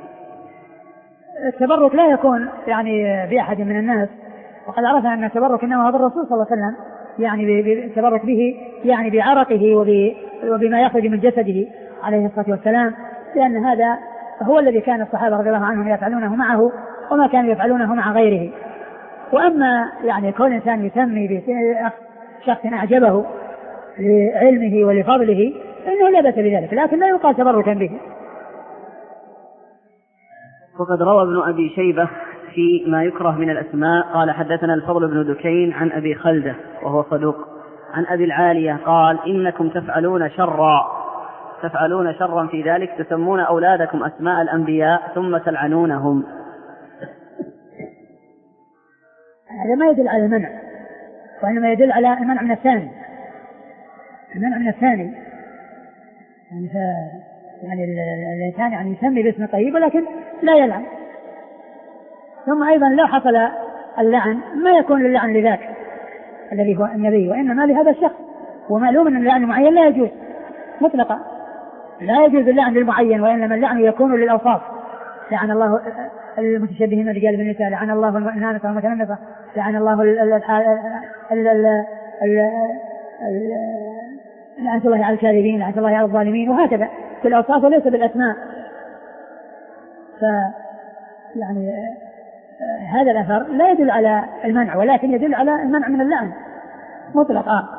التبرك لا يكون يعني بأحد من الناس، وقد عرفنا أن التبرك إنما هو بالرسول صلى الله عليه وسلم، يعني بالتبرك به يعني بعرقه وبما يخرج من جسده عليه الصلاة والسلام، لأن هذا هو الذي كان الصحابة رضي الله عنهم يفعلونه معه وما كانوا يفعلونه مع غيره. وأما يعني كل إنسان يسمي بشخص أعجبه لعلمه ولفضله إنه لا بأس بذلك، لكن لا يقال تبركا به. وقد روى ابن أبي شيبة في ما يكره من الأسماء قال حدثنا الفضل بن دكين عن أبي خلدة وهو صدوق عن أبي العالية قال إنكم تفعلون شرا تفعلون شرا في ذلك تسمون أولادكم أسماء الأنبياء ثم تلعنونهم. هذا ما يدل على المنع، وإنما يدل على المنع من الثاني المنع من الثاني يعني, ف... يعني الإنسان يعني يسمي باسم طيب ولكن لا يلعن. ثم أيضا لو حصل اللعن ما يكون للعن لذاك الذي هو النبي، وإنما لهذا الشخص، ومعلوم أن اللعن المعين لا يجوز مطلقا، لا يجوز اللعن للمعين، وإنما اللعن يكون للأوصاف. لعن الله المتشبهين بالرجال بالنساء، لعن الله المؤمنات والمتنمصة، لعن الله لعنة الله على الكاذبين، لعنة الله على الظالمين، وهكذا في الأوصاف وليس بالأسماء. ف يعني هذا الأثر لا يدل على المنع، ولكن يدل على المنع من اللعن مطلقا.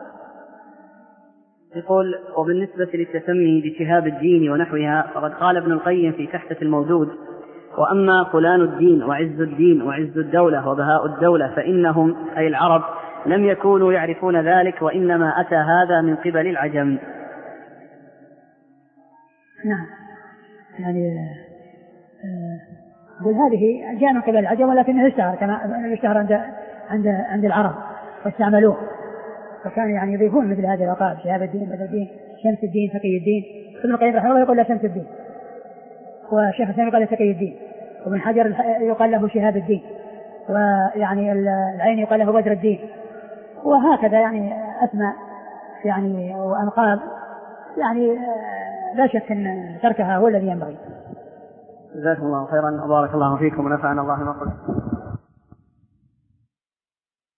يقول وبالنسبة للتسمي بشهاب الدين ونحوها فقد قال ابن القيم في تحفة المودود وأما فلان الدين وعز الدين وعز الدولة وبهاء الدولة فإنهم أي العرب لم يكونوا يعرفون ذلك، وإنما أتى هذا من قبل العجم. نعم يعني قل هذه جاء من قبل العجم، ولكنه اشتهر كما اشتهر عند عند عند العرب واستعملوه، فكان يعني يضيفون مثل هذه الألقاب شهاب الدين بدر الدين شمس الدين تقي الدين. ابن القيم رحمه الله يقول له شمس الدين، والشيخ الإسلام يقول له تقي الدين، وابن حجر يقال له شهاب الدين، ويعني العين يقال له بدر الدين، وهكذا يعني أسماء يعني وألقاب يعني لا شك أن تركها هو الذي ينبغي. جزاكم الله خيرا وبارك الله فيكم ونفعنا الله ما قلت.